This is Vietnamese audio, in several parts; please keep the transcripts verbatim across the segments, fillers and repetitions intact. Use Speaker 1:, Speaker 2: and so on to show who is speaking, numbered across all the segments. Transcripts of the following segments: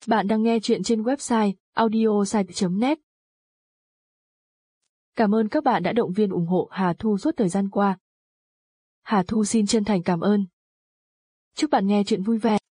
Speaker 1: Bạn đang nghe chuyện trên website audiosite chấm net. Cảm ơn các bạn đã động viên ủng hộ Hà Thu suốt thời gian qua. Hà Thu xin chân thành cảm ơn. Chúc bạn nghe chuyện vui vẻ.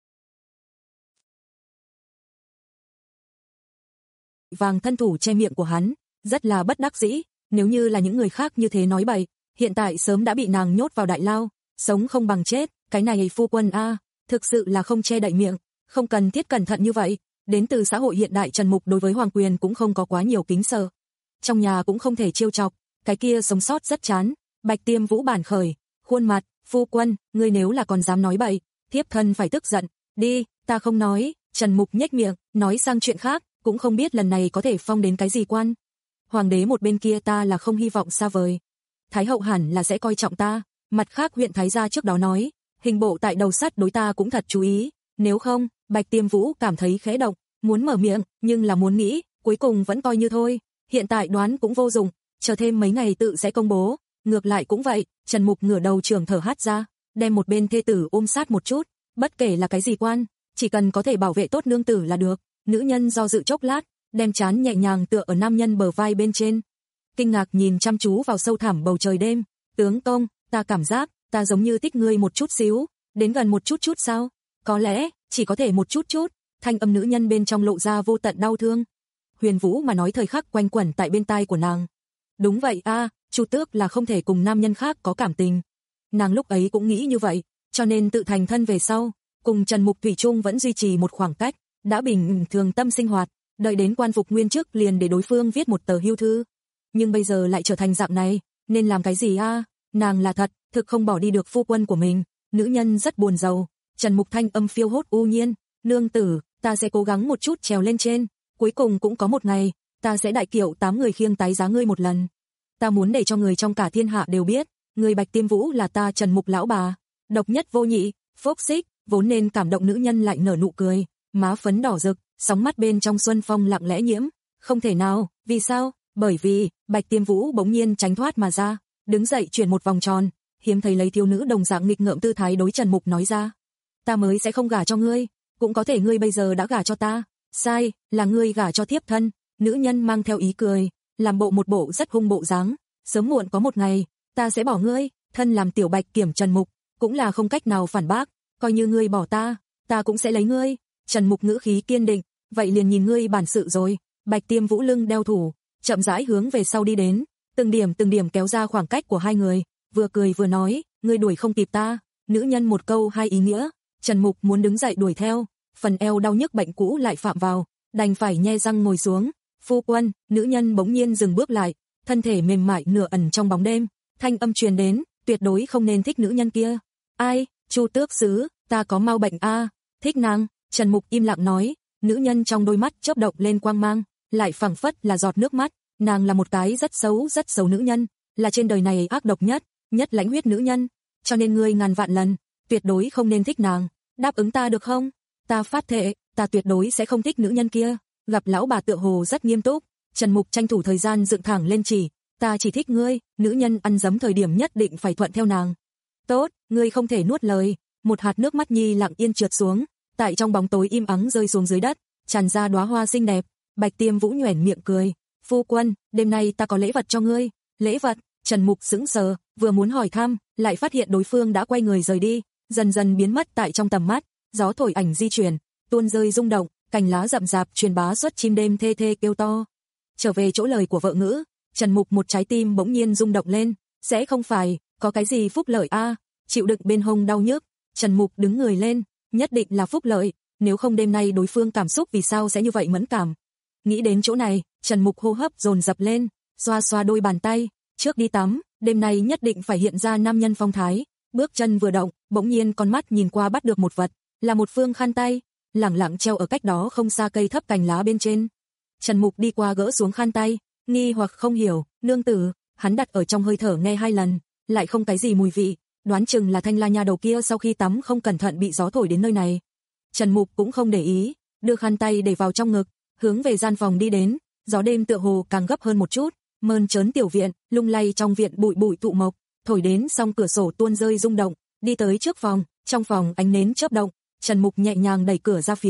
Speaker 2: Vàng thân thủ che miệng của hắn, rất là bất đắc dĩ, nếu như là những người khác như thế nói bậy, hiện tại sớm đã bị nàng nhốt vào đại lao, sống không bằng chết, cái này phu quân a, thực sự là không che đậy miệng, không cần thiết cẩn thận như vậy, đến từ xã hội hiện đại Trần Mục đối với hoàng quyền cũng không có quá nhiều kính sợ. Trong nhà cũng không thể trêu chọc, cái kia sống sót rất chán, Bạch Tiêm Vũ bản khởi, khuôn mặt, phu quân, ngươi nếu là còn dám nói bậy, thiếp thân phải tức giận, đi, ta không nói, Trần Mục nhếch miệng, nói sang chuyện khác, cũng không biết lần này có thể phong đến cái gì quan. Hoàng đế một bên kia ta là không hy vọng xa vời. Thái hậu hẳn là sẽ coi trọng ta, mặt khác huyện thái gia trước đó nói, hình bộ tại đầu sắt đối ta cũng thật chú ý, nếu không, Bạch Tiêm Vũ cảm thấy khẽ động, muốn mở miệng, nhưng là muốn nghĩ, cuối cùng vẫn coi như thôi, hiện tại đoán cũng vô dụng, chờ thêm mấy ngày tự sẽ công bố, ngược lại cũng vậy, Trần Mục ngửa đầu trường thở hát ra, đem một bên thê tử ôm sát một chút, bất kể là cái gì quan, chỉ cần có thể bảo vệ tốt nương tử là được. Nữ nhân do dự chốc lát, đem trán nhẹ nhàng tựa ở nam nhân bờ vai bên trên. Kinh ngạc nhìn chăm chú vào sâu thẳm bầu trời đêm, tướng công, ta cảm giác, ta giống như thích ngươi một chút xíu, đến gần một chút chút sao? Có lẽ, chỉ có thể một chút chút, thanh âm nữ nhân bên trong lộ ra vô tận đau thương. Huyền Vũ mà nói thời khắc quanh quẩn tại bên tai của nàng. Đúng vậy a, Chu Tước là không thể cùng nam nhân khác có cảm tình. Nàng lúc ấy cũng nghĩ như vậy, cho nên tự thành thân về sau, cùng Trần Mục thủy chung vẫn duy trì một khoảng cách. Đã bình thường tâm sinh hoạt, đợi đến quan phục nguyên chức liền để đối phương viết một tờ hưu thư. Nhưng bây giờ lại trở thành dạng này, nên làm cái gì a? À? Nàng là thật, thực không bỏ đi được phu quân của mình, nữ nhân rất buồn rầu. Trần Mục thanh âm phiêu hốt u nhiên, nương tử, ta sẽ cố gắng một chút trèo lên trên, cuối cùng cũng có một ngày, ta sẽ đại kiệu tám người khiêng tái giá ngươi một lần. Ta muốn để cho người trong cả thiên hạ đều biết, người Bạch Tiêm Vũ là ta Trần Mục lão bà, độc nhất vô nhị, phốc xích, vốn nên cảm động nữ nhân lại nở nụ cười. Má phấn đỏ rực, sóng mắt bên trong xuân phong lặng lẽ nhiễm, không thể nào, vì sao? Bởi vì, Bạch Tiêm Vũ bỗng nhiên tránh thoát mà ra, đứng dậy chuyển một vòng tròn, hiếm thấy lấy thiếu nữ đồng dạng nghịch ngợm tư thái đối Trần Mục nói ra. Ta mới sẽ không gả cho ngươi, cũng có thể ngươi bây giờ đã gả cho ta, sai, là ngươi gả cho thiếp thân, nữ nhân mang theo ý cười, làm bộ một bộ rất hung bộ dáng, sớm muộn có một ngày, ta sẽ bỏ ngươi, thân làm tiểu Bạch Kiểm Trần Mục, cũng là không cách nào phản bác, coi như ngươi bỏ ta, ta cũng sẽ lấy ngươi. Trần Mục ngữ khí kiên định, vậy liền nhìn ngươi bản sự rồi. Bạch Tiêm Vũ lưng đeo thủ, chậm rãi hướng về sau đi đến, từng điểm từng điểm kéo ra khoảng cách của hai người, vừa cười vừa nói, ngươi đuổi không kịp ta. Nữ nhân một câu hai ý nghĩa, Trần Mục muốn đứng dậy đuổi theo, phần eo đau nhức bệnh cũ lại phạm vào, đành phải nhe răng ngồi xuống. Phu quân, nữ nhân bỗng nhiên dừng bước lại, thân thể mềm mại nửa ẩn trong bóng đêm, thanh âm truyền đến, tuyệt đối không nên thích nữ nhân kia. Ai? Chu Tước Sứ, ta có mau bệnh a, à? Thích nàng. Trần Mục im lặng nói, nữ nhân trong đôi mắt chớp động lên quang mang, lại phảng phất là giọt nước mắt, nàng là một cái rất xấu rất xấu nữ nhân, là trên đời này ác độc nhất, nhất lãnh huyết nữ nhân, cho nên ngươi ngàn vạn lần, tuyệt đối không nên thích nàng, đáp ứng ta được không? Ta phát thệ, ta tuyệt đối sẽ không thích nữ nhân kia. Gặp lão bà tựa hồ rất nghiêm túc, Trần Mục tranh thủ thời gian dựng thẳng lên chỉ, ta chỉ thích ngươi, nữ nhân ăn dấm thời điểm nhất định phải thuận theo nàng. Tốt, ngươi không thể nuốt lời, một hạt nước mắt nhi lặng yên trượt xuống. Tại trong bóng tối im ắng rơi xuống dưới đất, tràn ra đóa hoa xinh đẹp. Bạch Tiêm Vũ nhoẻn miệng cười, phu quân, đêm nay ta có lễ vật cho ngươi. Lễ vật? Trần Mục sững sờ, vừa muốn hỏi thăm, lại phát hiện đối phương đã quay người rời đi, dần dần biến mất tại trong tầm mắt. Gió thổi ảnh di chuyển, tuôn rơi rung động, cành lá rậm rạp truyền bá xuất chim đêm thê thê kêu to. Trở về chỗ lời của vợ ngữ, Trần Mục một trái tim bỗng nhiên rung động lên, sẽ không phải có cái gì phúc lợi a? À? Chịu đựng bên hông đau nhức, Trần Mục đứng người lên. Nhất định là phúc lợi, nếu không đêm nay đối phương cảm xúc vì sao sẽ như vậy mẫn cảm. Nghĩ đến chỗ này, Trần Mục hô hấp dồn dập lên, xoa xoa đôi bàn tay, trước đi tắm, đêm nay nhất định phải hiện ra nam nhân phong thái. Bước chân vừa động, bỗng nhiên con mắt nhìn qua bắt được một vật, là một phương khăn tay, lẳng lặng treo ở cách đó không xa cây thấp cành lá bên trên. Trần Mục đi qua gỡ xuống khăn tay, nghi hoặc không hiểu, nương tử, hắn đặt ở trong hơi thở nghe hai lần, lại không cái gì mùi vị. Đoán chừng là Thanh La nha đầu kia sau khi tắm không cẩn thận bị gió thổi đến nơi này. Trần Mục cũng không để ý, đưa khăn tay để vào trong ngực, hướng về gian phòng đi đến, gió đêm tựa hồ càng gấp hơn một chút, mơn trớn tiểu viện, lung lay trong viện bụi bụi tụ mộc, thổi đến song cửa sổ tuôn rơi rung động, đi tới trước phòng, trong phòng ánh nến chớp động, Trần Mục nhẹ nhàng đẩy cửa ra phiến,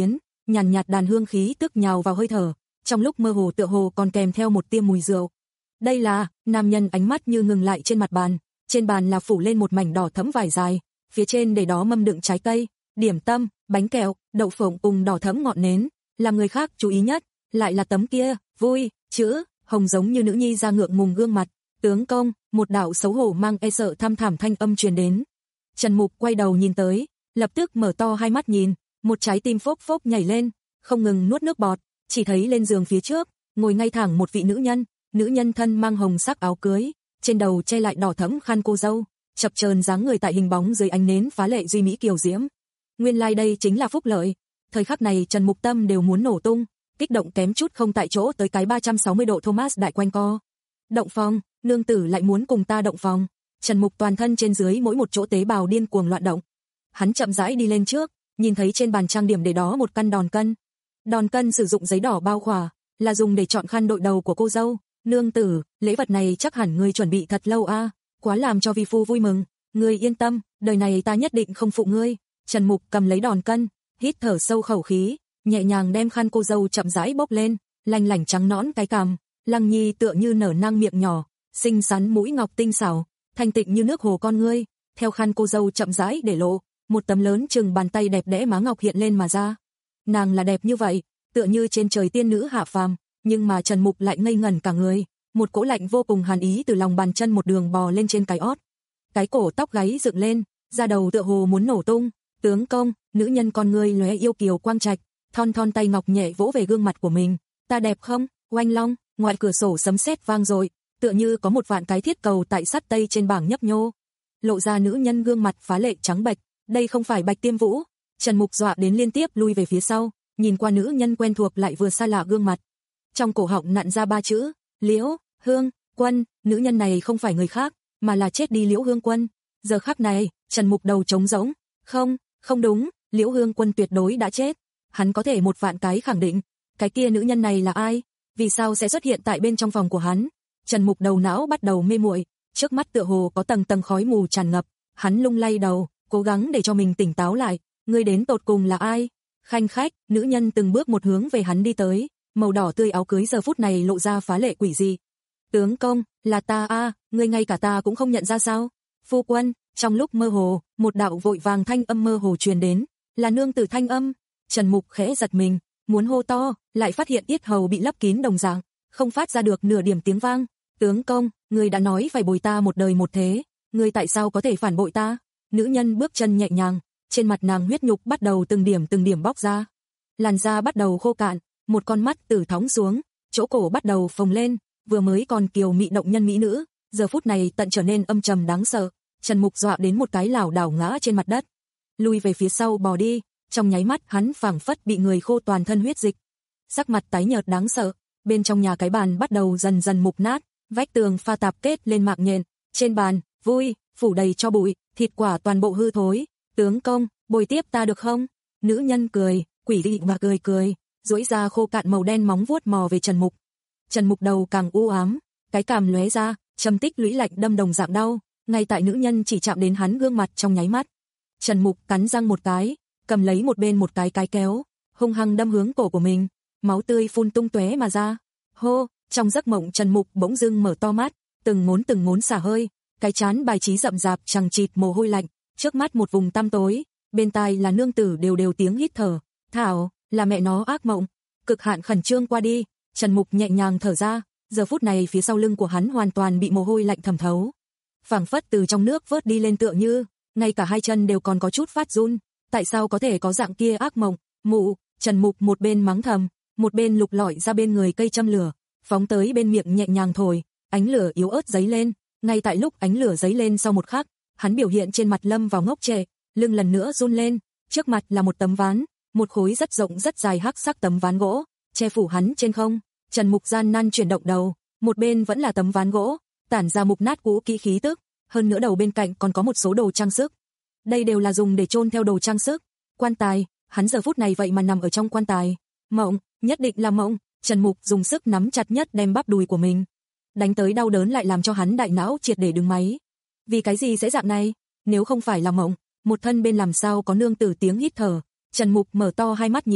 Speaker 2: nhàn nhạt đàn hương khí tức nhào vào hơi thở, trong lúc mơ hồ tựa hồ còn kèm theo một tia mùi rượu. Đây là, nam nhân ánh mắt như ngừng lại trên mặt bàn, trên bàn là phủ lên một mảnh đỏ thẫm vải dài, phía trên để đó mâm đựng trái cây, điểm tâm, bánh kẹo, đậu phộng cùng đỏ thẫm ngọn nến, làm người khác chú ý nhất, lại là tấm kia, vui, chữ, hồng giống như nữ nhi ra ngượng ngùng gương mặt. Tướng công, một đạo xấu hổ mang e sợ thăm thảm thanh âm truyền đến. Trần Mục quay đầu nhìn tới, lập tức mở to hai mắt nhìn, một trái tim phốc phốc nhảy lên, không ngừng nuốt nước bọt, chỉ thấy lên giường phía trước, ngồi ngay thẳng một vị nữ nhân, nữ nhân thân mang hồng sắc áo cưới, trên đầu che lại đỏ thẫm khăn cô dâu, chập chờn dáng người tại hình bóng dưới ánh nến phá lệ duy mỹ kiều diễm. Nguyên lai like đây chính là Phúc Lợi. Thời khắc này Trần Mục tâm đều muốn nổ tung, kích động kém chút không tại chỗ tới cái ba trăm sáu mươi độ Thomas đại quanh co. Động phòng, nương tử lại muốn cùng ta động phòng. Trần Mục toàn thân trên dưới mỗi một chỗ tế bào điên cuồng loạn động. Hắn chậm rãi đi lên trước, nhìn thấy trên bàn trang điểm để đó một căn đòn cân. Đòn cân sử dụng giấy đỏ bao khỏa, là dùng để chọn khăn đội đầu của cô dâu. Nương tử, lễ vật này chắc hẳn ngươi chuẩn bị thật lâu a, à, quá làm cho vi phu vui mừng. Ngươi yên tâm, đời này ta nhất định không phụ ngươi. Trần Mục cầm lấy đòn cân, hít thở sâu khẩu khí, nhẹ nhàng đem khăn cô dâu chậm rãi bốc lên, lanh lảnh trắng nõn cái cằm, Lăng Nhi tựa như nở nang miệng nhỏ, xinh xắn mũi ngọc tinh xảo, thanh tịnh như nước hồ con ngươi, theo khăn cô dâu chậm rãi để lộ, một tấm lớn chừng bàn tay đẹp đẽ má ngọc hiện lên mà ra. Nàng là đẹp như vậy, tựa như trên trời tiên nữ hạ phàm, nhưng mà Trần Mục lại ngây ngẩn cả người, một cỗ lạnh vô cùng hàn ý từ lòng bàn chân một đường bò lên trên cái ót. Cái cổ tóc gáy dựng lên, da đầu tựa hồ muốn nổ tung. Tướng công, nữ nhân con ngươi lóe yêu kiều quang trạch, thon thon tay ngọc nhẹ vỗ về gương mặt của mình. Ta đẹp không? Oanh long, ngoài cửa sổ sấm sét vang rồi, tựa như có một vạn cái thiết cầu tại sắt tây trên bảng nhấp nhô. Lộ ra nữ nhân gương mặt phá lệ trắng bệch, đây không phải Bạch Tiêm Vũ. Trần Mục dọa đến liên tiếp lui về phía sau, nhìn qua nữ nhân quen thuộc lại vừa xa lạ gương mặt. Trong cổ họng nặn ra ba chữ, Liễu Hương Quân, nữ nhân này không phải người khác, mà là chết đi Liễu Hương Quân. Giờ khắc này, Trần Mục đầu trống rỗng, không, không đúng, Liễu Hương Quân tuyệt đối đã chết. Hắn có thể một vạn cái khẳng định, cái kia nữ nhân này là ai, vì sao sẽ xuất hiện tại bên trong phòng của hắn. Trần Mục đầu não bắt đầu mê muội, trước mắt tựa hồ có tầng tầng khói mù tràn ngập, hắn lung lay đầu, cố gắng để cho mình tỉnh táo lại, ngươi đến tột cùng là ai? Khanh khách, nữ nhân từng bước một hướng về hắn đi tới, màu đỏ tươi áo cưới giờ phút này lộ ra phá lệ quỷ dị. Tướng công, là ta a, à, ngươi ngay cả ta cũng không nhận ra sao? Phu quân, trong lúc mơ hồ, một đạo vội vàng thanh âm mơ hồ truyền đến, là nương tử thanh âm. Trần Mục khẽ giật mình, muốn hô to, lại phát hiện yết hầu bị lấp kín đồng dạng, không phát ra được nửa điểm tiếng vang. Tướng công, ngươi đã nói phải bồi ta một đời một thế, ngươi tại sao có thể phản bội ta? Nữ nhân bước chân nhẹ nhàng, trên mặt nàng huyết nhục bắt đầu từng điểm từng điểm bóc ra. Làn da bắt đầu khô cạn, một con mắt từ thõng xuống, chỗ cổ bắt đầu phồng lên, vừa mới còn kiều mị động nhân mỹ nữ, giờ phút này tận trở nên âm trầm đáng sợ. Trần Mục dọa đến một cái lảo đảo ngã trên mặt đất, lui về phía sau bò đi, trong nháy mắt hắn phảng phất bị người khô toàn thân huyết dịch. Sắc mặt tái nhợt đáng sợ, bên trong nhà cái bàn bắt đầu dần dần mục nát, vách tường pha tạp kết lên mạng nhện, trên bàn, vui, phủ đầy cho bụi, thịt quả toàn bộ hư thối. Tướng công, bồi tiếp ta được không? Nữ nhân cười, quỷ dị và cười cười, duỗi ra khô cạn màu đen móng vuốt mò về Trần Mục. Trần Mục đầu càng u ám, cái cằm lóe ra, châm tích lũy lạnh đâm đồng dạng đau, ngay tại nữ nhân chỉ chạm đến hắn gương mặt trong nháy mắt. Trần Mục cắn răng một cái, cầm lấy một bên một cái cái kéo, hung hăng đâm hướng cổ của mình, máu tươi phun tung tóe mà ra. Hô, trong giấc mộng Trần Mục bỗng dưng mở to mắt, từng ngốn từng ngốn xả hơi, cái trán bài trí rậm rạp chằng chịt mồ hôi lạnh, trước mắt một vùng tăm tối, bên tai là nương tử đều đều tiếng hít thở. Thảo, là mẹ nó ác mộng. Cực hạn khẩn trương qua đi, Trần Mục nhẹ nhàng thở ra, giờ phút này phía sau lưng của hắn hoàn toàn bị mồ hôi lạnh thẩm thấu, phảng phất từ trong nước vớt đi lên tựa như, ngay cả hai chân đều còn có chút phát run. Tại sao có thể có dạng kia ác mộng? Mụ, Trần Mục một bên mắng thầm, một bên lục lọi ra bên người cây châm lửa, phóng tới bên miệng nhẹ nhàng thổi, ánh lửa yếu ớt dấy lên. Ngay tại lúc ánh lửa dấy lên sau một khắc, hắn biểu hiện trên mặt lâm vào ngốc trệ, lưng lần nữa run lên, trước mặt là một tấm ván, một khối rất rộng rất dài hắc sắc tấm ván gỗ, che phủ hắn trên không. Trần Mục gian nan chuyển động đầu, một bên vẫn là tấm ván gỗ, tản ra mục nát cũ kỹ khí tức, hơn nữa đầu bên cạnh còn có một số đồ trang sức. Đây đều là dùng để chôn theo đồ trang sức. Quan tài, hắn giờ phút này vậy mà nằm ở trong quan tài. Mộng, nhất định là mộng. Trần Mục dùng sức nắm chặt nhất đem bắp đùi của mình, đánh tới đau đớn lại làm cho hắn đại não triệt để đứng máy. Vì cái gì sẽ dạng này? Nếu không phải là mộng, một thân bên làm sao có nương tử tiếng hít thở. Trần Mục mở to hai mắt nhìn,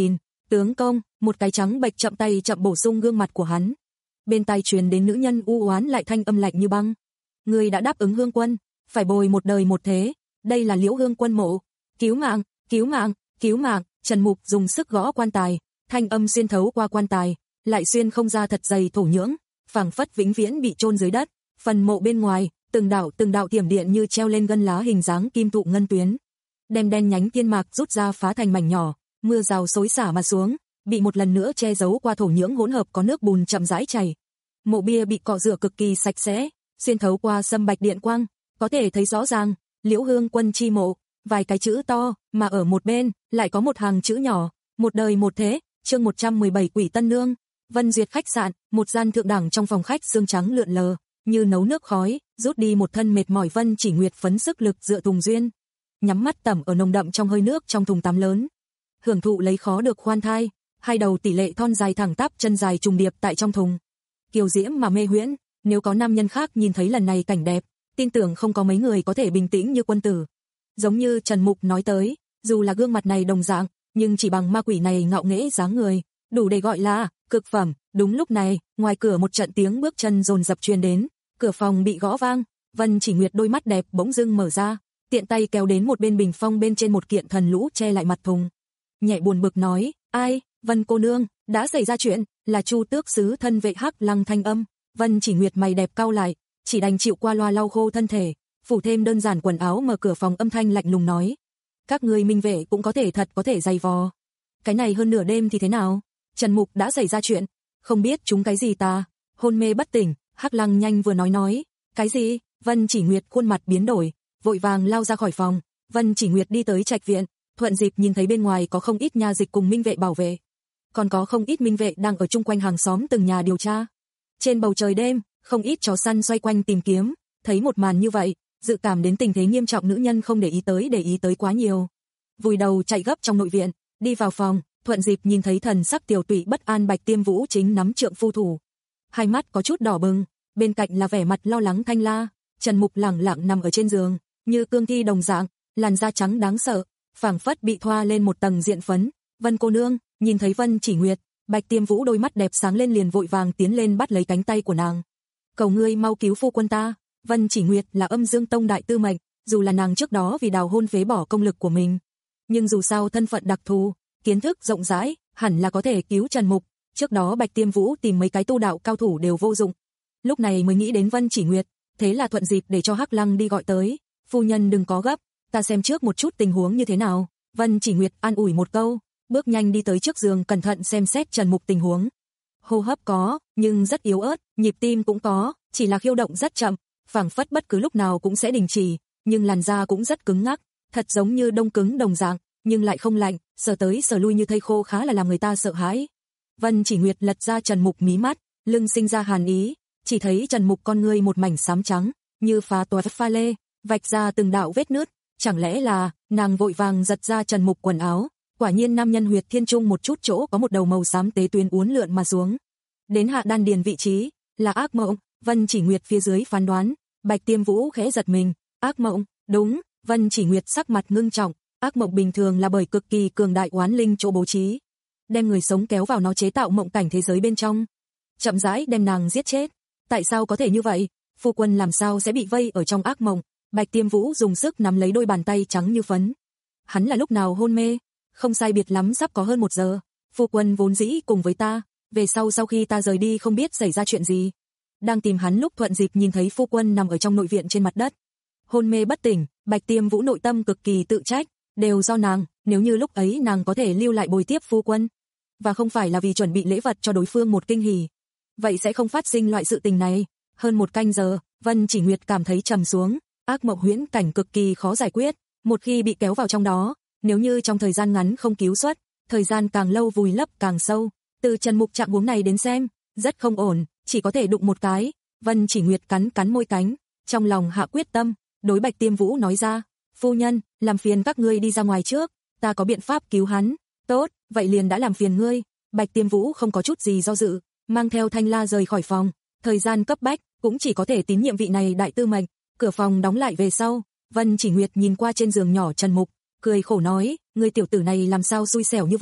Speaker 2: Tướng công, một cái trắng bệch chậm tay chậm bổ sung gương mặt của hắn. Bên tai truyền đến nữ nhân u oán lại thanh âm lạnh như băng. Ngươi đã đáp ứng Hương Quân, phải bồi một đời một thế, đây là Liễu Hương Quân mộ. Cứu mạng, cứu mạng, cứu mạng, Trần Mục dùng sức gõ quan tài, thanh âm xuyên thấu qua quan tài, lại xuyên không ra thật dày thổ nhưỡng, phảng phất vĩnh viễn bị chôn dưới đất. Phần mộ bên ngoài, từng đạo từng đạo tiềm điện như treo lên gân lá hình dáng kim tụ ngân tuyến. Đem đen nhánh thiên mạc rút ra phá thành mảnh nhỏ, mưa rào xối xả mà xuống, bị một lần nữa che giấu qua thổ nhưỡng hỗn hợp có nước bùn chậm rãi chảy. Mộ bia bị cọ rửa cực kỳ sạch sẽ, xuyên thấu qua sâm bạch điện quang, có thể thấy rõ ràng, Liễu Hương Quân chi mộ, vài cái chữ to, mà ở một bên, lại có một hàng chữ nhỏ, một đời một thế, chương một trăm mười bảy Quỷ Tân Nương. Vân Duyệt khách sạn, một gian thượng đẳng trong phòng khách xương trắng lượn lờ, như nấu nước khói, rút đi một thân mệt mỏi. Vân Chỉ Nguyệt phấn sức lực dựa Tùng Duyên, nhắm mắt tẩm ở nồng đậm trong hơi nước trong thùng tắm lớn, hưởng thụ lấy khó được khoan thai, hai đầu tỷ lệ thon dài thẳng tắp, chân dài trùng điệp tại trong thùng, kiều diễm mà mê huyễn. Nếu có nam nhân khác nhìn thấy lần này cảnh đẹp, tin tưởng không có mấy người có thể bình tĩnh như quân tử. Giống như Trần Mục nói tới, dù là gương mặt này đồng dạng, nhưng chỉ bằng ma quỷ này ngạo nghễ dáng người, đủ để gọi là cực phẩm. Đúng lúc này, ngoài cửa một trận tiếng bước chân dồn dập truyền đến, cửa phòng bị gõ vang. Vân Chỉ Nguyệt đôi mắt đẹp bỗng dưng mở ra, tiện tay kéo đến một bên bình phong bên trên một kiện thần lũ che lại mặt thùng, nhẹ buồn bực nói, ai? Vân cô nương, đã xảy ra chuyện. Là Chu Tước sứ thân vệ Hắc Lăng thanh âm. Vân Chỉ Nguyệt mày đẹp cau lại, chỉ đành chịu qua loa lau khô thân thể, phủ thêm đơn giản quần áo, mở cửa phòng, âm thanh lạnh lùng nói, các ngươi minh vệ cũng có thể thật có thể dày vò. Cái này hơn nửa đêm thì thế nào? Trần Mục đã xảy ra chuyện, không biết chúng cái gì ta, hôn mê bất tỉnh. Hắc Lăng nhanh vừa nói nói, cái gì? Vân Chỉ Nguyệt khuôn mặt biến đổi, vội vàng lao ra khỏi phòng. Vân Chỉ Nguyệt đi tới trạch viện, thuận dịp nhìn thấy bên ngoài có không ít nha dịch cùng minh vệ bảo vệ, còn có không ít minh vệ đang ở chung quanh hàng xóm từng nhà điều tra. Trên bầu trời đêm, không ít chó săn xoay quanh tìm kiếm, thấy một màn như vậy, dự cảm đến tình thế nghiêm trọng, nữ nhân không để ý tới để ý tới quá nhiều, vùi đầu chạy gấp trong nội viện, đi vào phòng, thuận dịp nhìn thấy thần sắc tiểu tụy bất an Bạch Tiêm Vũ chính nắm trượng phu thủ, hai mắt có chút đỏ bừng, bên cạnh là vẻ mặt lo lắng Thanh La. Trần Mục lẳng lặng nằm ở trên giường, như cương thi đồng dạng, làn da trắng đáng sợ, phảng phất bị thoa lên một tầng diện phấn. Vân cô nương. Nhìn thấy Vân Chỉ Nguyệt, Bạch Tiêm Vũ đôi mắt đẹp sáng lên, liền vội vàng tiến lên bắt lấy cánh tay của nàng, cầu ngươi mau cứu phu quân ta. Vân Chỉ Nguyệt là Âm Dương Tông đại tư mệnh, dù là nàng trước đó vì đào hôn phế bỏ công lực của mình, nhưng dù sao thân phận đặc thù, kiến thức rộng rãi, hẳn là có thể cứu Trần Mục. Trước đó Bạch Tiêm Vũ tìm mấy cái tu đạo cao thủ đều vô dụng, lúc này mới nghĩ đến Vân Chỉ Nguyệt, thế là thuận dịp để cho Hắc Lăng đi gọi tới. Phu nhân đừng có gấp, ta xem trước một chút tình huống như thế nào. Vân Chỉ Nguyệt an ủi một câu, bước nhanh đi tới trước giường, cẩn thận xem xét Trần Mục tình huống. Hô hấp có, nhưng rất yếu ớt, nhịp tim cũng có, chỉ là khiêu động rất chậm, phảng phất bất cứ lúc nào cũng sẽ đình chỉ, nhưng làn da cũng rất cứng ngắc, thật giống như đông cứng đồng dạng, nhưng lại không lạnh, sờ tới sờ lui như thây khô, khá là làm người ta sợ hãi. Vân Chỉ Nguyệt lật ra Trần Mục mí mắt, lưng sinh ra hàn ý, chỉ thấy Trần Mục con ngươi một mảnh xám trắng, như phá toái pha lê, vạch ra từng đạo vết nứt. Chẳng lẽ là, nàng vội vàng giật ra Trần Mục quần áo, quả nhiên nam nhân huyệt thiên trung một chút chỗ có một đầu màu xám tế tuyến uốn lượn mà xuống, đến hạ đan điền vị trí, là ác mộng. Vân Chỉ Nguyệt phía dưới phán đoán. Bạch Tiêm Vũ khẽ giật mình, ác mộng? Đúng. Vân Chỉ Nguyệt sắc mặt ngưng trọng, ác mộng bình thường là bởi cực kỳ cường đại oán linh chỗ bố trí, đem người sống kéo vào nó chế tạo mộng cảnh thế giới bên trong, chậm rãi đem nàng giết chết. Tại sao có thể như vậy? Phu quân làm sao sẽ bị vây ở trong ác mộng? Bạch Tiêm Vũ dùng sức nắm lấy đôi bàn tay trắng như phấn. Hắn là lúc nào hôn mê? Không sai biệt lắm sắp có hơn một giờ. Phu quân vốn dĩ cùng với ta, về sau sau khi ta rời đi không biết xảy ra chuyện gì. Đang tìm hắn lúc thuận dịp nhìn thấy phu quân nằm ở trong nội viện trên mặt đất, hôn mê bất tỉnh. Bạch Tiêm Vũ nội tâm cực kỳ tự trách, đều do nàng, nếu như lúc ấy nàng có thể lưu lại bồi tiếp phu quân, và không phải là vì chuẩn bị lễ vật cho đối phương một kinh hỉ, vậy sẽ không phát sinh loại sự tình này. Hơn một canh giờ, Vân Chỉ Nguyệt cảm thấy trầm xuống, ác mộng huyễn cảnh cực kỳ khó giải quyết, một khi bị kéo vào trong đó, nếu như trong thời gian ngắn không cứu xuất, thời gian càng lâu vùi lấp càng sâu. Từ Trần Mục trạng huống này đến xem, rất không ổn, chỉ có thể đụng một cái. Vân Chỉ Nguyệt cắn cắn môi cánh, trong lòng hạ quyết tâm, đối Bạch Tiêm Vũ nói ra, phu nhân, làm phiền các ngươi đi ra ngoài trước, ta có biện pháp cứu hắn. Tốt, vậy liền đã làm phiền ngươi. Bạch Tiêm Vũ không có chút gì do dự, mang theo Thanh La rời khỏi phòng, thời gian cấp bách, cũng chỉ có thể tín nhiệm vị này đại tư mệnh. Cửa phòng đóng lại về sau, Vân Chỉ Nguyệt nhìn qua trên giường nhỏ Trần Mục, cười khổ nói, ngươi tiểu tử này làm sao xui xẻo như vậy,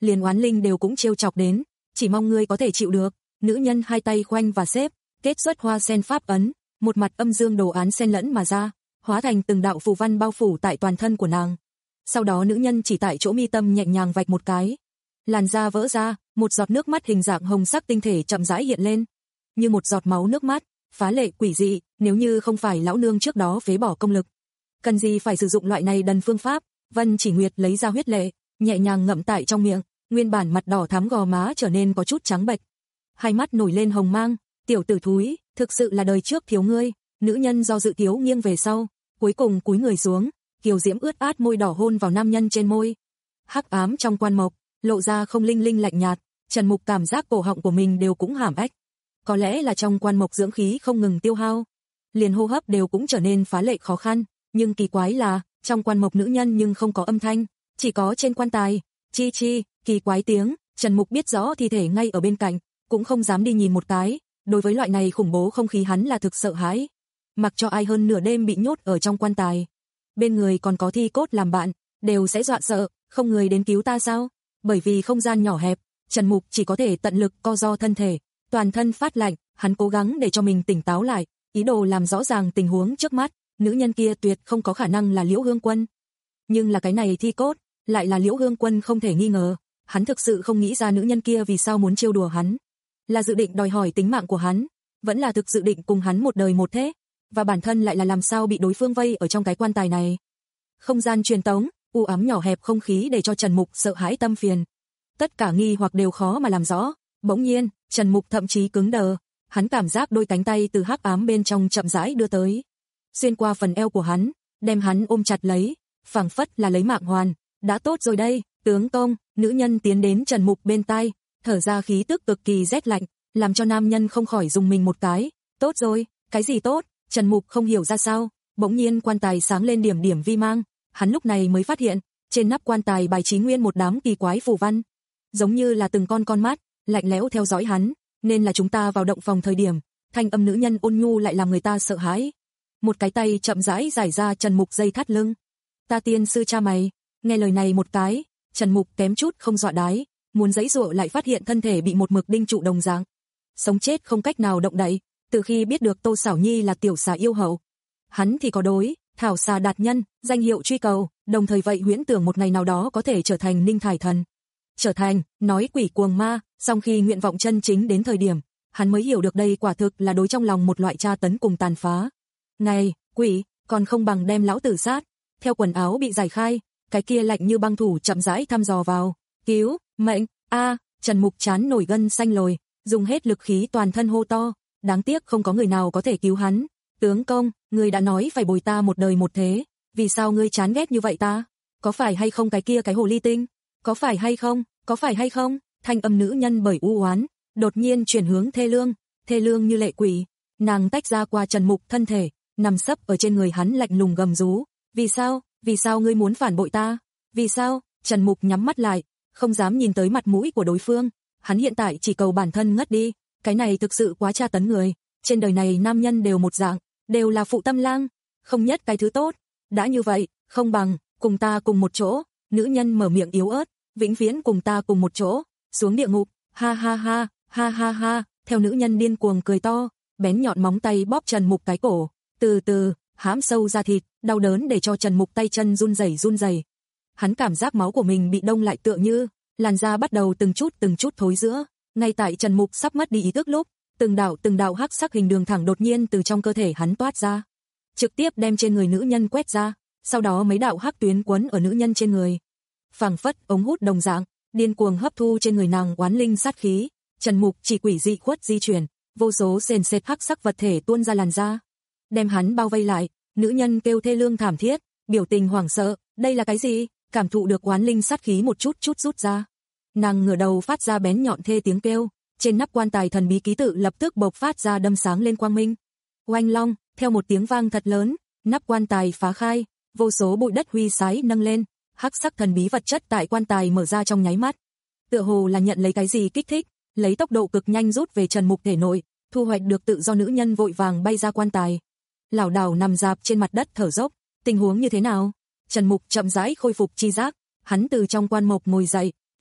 Speaker 2: liền oán linh đều cũng trêu chọc đến, chỉ mong ngươi có thể chịu được. Nữ nhân hai tay khoanh và xếp, kết xuất hoa sen pháp ấn, một mặt âm dương đồ án xen lẫn mà ra, hóa thành từng đạo phù văn bao phủ tại toàn thân của nàng. Sau đó nữ nhân chỉ tại chỗ mi tâm nhẹ nhàng vạch một cái, làn da vỡ ra, một giọt nước mắt hình dạng hồng sắc tinh thể chậm rãi hiện lên, như một giọt máu nước mắt, phá lệ quỷ dị, nếu như không phải lão nương trước đó phế bỏ công lực, cần gì phải sử dụng loại này đần phương pháp. Vân Chỉ Nguyệt lấy ra huyết lệ, nhẹ nhàng ngậm tại trong miệng, nguyên bản mặt đỏ thắm gò má trở nên có chút trắng bệch, hai mắt nổi lên hồng mang. Tiểu tử thúi, thực sự là đời trước thiếu ngươi. Nữ nhân do dự thiếu nghiêng về sau, cuối cùng cúi người xuống, kiều diễm ướt át môi đỏ hôn vào nam nhân trên môi. Hắc ám trong quan mộc lộ ra không linh linh lạnh nhạt, Trần Mục cảm giác cổ họng của mình đều cũng hàm ếch. Có lẽ là trong quan mộc dưỡng khí không ngừng tiêu hao, liền hô hấp đều cũng trở nên phá lệ khó khăn, nhưng kỳ quái là, trong quan mộc nữ nhân nhưng không có âm thanh, chỉ có trên quan tài, chi chi, kỳ quái tiếng. Trần Mục biết rõ thi thể ngay ở bên cạnh, cũng không dám đi nhìn một cái, đối với loại này khủng bố không khí hắn là thực sợ hãi. Mặc cho ai hơn nửa đêm bị nhốt ở trong quan tài, bên người còn có thi cốt làm bạn, đều sẽ dọa sợ, không người đến cứu ta sao? Bởi vì không gian nhỏ hẹp, Trần Mục chỉ có thể tận lực co ro thân thể, toàn thân phát lạnh, hắn cố gắng để cho mình tỉnh táo lại, ý đồ làm rõ ràng tình huống trước mắt. Nữ nhân kia tuyệt không có khả năng là Liễu Hương Quân, nhưng là cái này thi cốt lại là Liễu Hương Quân không thể nghi ngờ. Hắn thực sự không nghĩ ra nữ nhân kia vì sao muốn trêu đùa hắn, là dự định đòi hỏi tính mạng của hắn, vẫn là thực dự định cùng hắn một đời một thế, và bản thân lại là làm sao bị đối phương vây ở trong cái quan tài này. Không gian truyền tống, u ám nhỏ hẹp không khí để cho Trần Mục sợ hãi tâm phiền, tất cả nghi hoặc đều khó mà làm rõ. Bỗng nhiên, Trần Mục thậm chí cứng đờ, hắn cảm giác đôi cánh tay từ hắc ám bên trong chậm rãi đưa tới, xuyên qua phần eo của hắn, đem hắn ôm chặt lấy, phảng phất là lấy mạng hoàn. Đã tốt rồi đây, tướng công. Nữ nhân tiến đến Trần Mục bên tai, thở ra khí tức cực kỳ rét lạnh, làm cho nam nhân không khỏi dùng mình một cái. Tốt rồi, cái gì tốt? Trần Mục không hiểu ra sao, bỗng nhiên quan tài sáng lên điểm điểm vi mang, hắn lúc này mới phát hiện, trên nắp quan tài bài trí nguyên một đám kỳ quái phù văn, giống như là từng con con mắt, lạnh lẽo theo dõi hắn, nên là chúng ta vào động phòng thời điểm, thanh âm nữ nhân ôn nhu lại làm người ta sợ hãi. Một cái tay chậm rãi giải ra Trần Mục dây thắt lưng. Ta tiên sư cha mày. Nghe lời này một cái, Trần Mục kém chút không dọa đái, muốn giãy giụa lại phát hiện thân thể bị một mực đinh trụ đồng dạng, sống chết không cách nào động đậy. Từ khi biết được Tô Sảo Nhi là tiểu xà yêu hậu, hắn thì có đối Thảo xà đạt nhân danh hiệu truy cầu, đồng thời vậy huyễn tưởng một ngày nào đó có thể trở thành Ninh Thải Thần, trở thành nói quỷ cuồng ma. Song khi nguyện vọng chân chính đến thời điểm, hắn mới hiểu được đây quả thực là đối trong lòng một loại tra tấn cùng tàn phá. Này, quỷ, còn không bằng đem lão tử sát. Theo quần áo bị giải khai, cái kia lạnh như băng thủ chậm rãi thăm dò vào. Cứu, mệnh, a. Trần Mục chán nổi gân xanh lồi, dùng hết lực khí toàn thân hô to, đáng tiếc không có người nào có thể cứu hắn. Tướng công, ngươi đã nói phải bồi ta một đời một thế, vì sao ngươi chán ghét như vậy ta? Có phải hay không cái kia cái hồ ly tinh? Có phải hay không? Có phải hay không? Thanh âm nữ nhân bởi u oán, đột nhiên chuyển hướng thê lương, thê lương như lệ quỷ. Nàng tách ra qua Trần Mục thân thể, nằm sấp ở trên người hắn lạnh lùng gầm rú. Vì sao? Vì sao ngươi muốn phản bội ta? Vì sao? Trần Mục nhắm mắt lại, không dám nhìn tới mặt mũi của đối phương. Hắn hiện tại chỉ cầu bản thân ngất đi, cái này thực sự quá tra tấn người. Trên đời này nam nhân đều một dạng, đều là phụ tâm lang, không nhất cái thứ tốt. Đã như vậy, không bằng cùng ta cùng một chỗ. Nữ nhân mở miệng yếu ớt, vĩnh viễn cùng ta cùng một chỗ, xuống địa ngục. Ha ha ha, ha ha ha. Theo nữ nhân điên cuồng cười to, bén nhọn móng tay bóp Trần Mục cái cổ, từ từ hãm sâu ra thịt, đau đớn để cho Trần Mục tay chân run rẩy run rẩy. Hắn cảm giác máu của mình bị đông lại, tựa như làn da bắt đầu từng chút từng chút thối rữa. Ngay tại Trần Mục sắp mất đi ý thức lúc, từng đạo từng đạo hắc sắc hình đường thẳng đột nhiên từ trong cơ thể hắn toát ra, trực tiếp đem trên người nữ nhân quét ra. Sau đó mấy đạo hắc tuyến quấn ở nữ nhân trên người, phảng phất ống hút đồng dạng, điên cuồng hấp thu trên người nàng oán linh sát khí. Trần Mục chỉ quỷ dị khuất di chuyển, vô số sền sệt hắc sắc vật thể tuôn ra làn da, đem hắn bao vây lại. Nữ nhân kêu thê lương thảm thiết, biểu tình hoảng sợ. Đây là cái gì? Cảm thụ được oán linh sát khí một chút chút rút ra, nàng ngửa đầu phát ra bén nhọn thê tiếng kêu. Trên nắp quan tài thần bí ký tự lập tức bộc phát ra đâm sáng lên quang minh. Oanh long, theo một tiếng vang thật lớn, nắp quan tài phá khai, vô số bụi đất huy sái nâng lên, hắc sắc thần bí vật chất tại quan tài mở ra trong nháy mắt, tựa hồ là nhận lấy cái gì kích thích, lấy tốc độ cực nhanh rút về Trần Mục thể nội, thu hoạch được tự do. Nữ nhân vội vàng bay ra quan tài, lảo đảo nằm dạp trên mặt đất thở dốc. Tình huống như thế nào? Trần Mục chậm rãi khôi phục chi giác, hắn từ trong quan mộc ngồi dậy,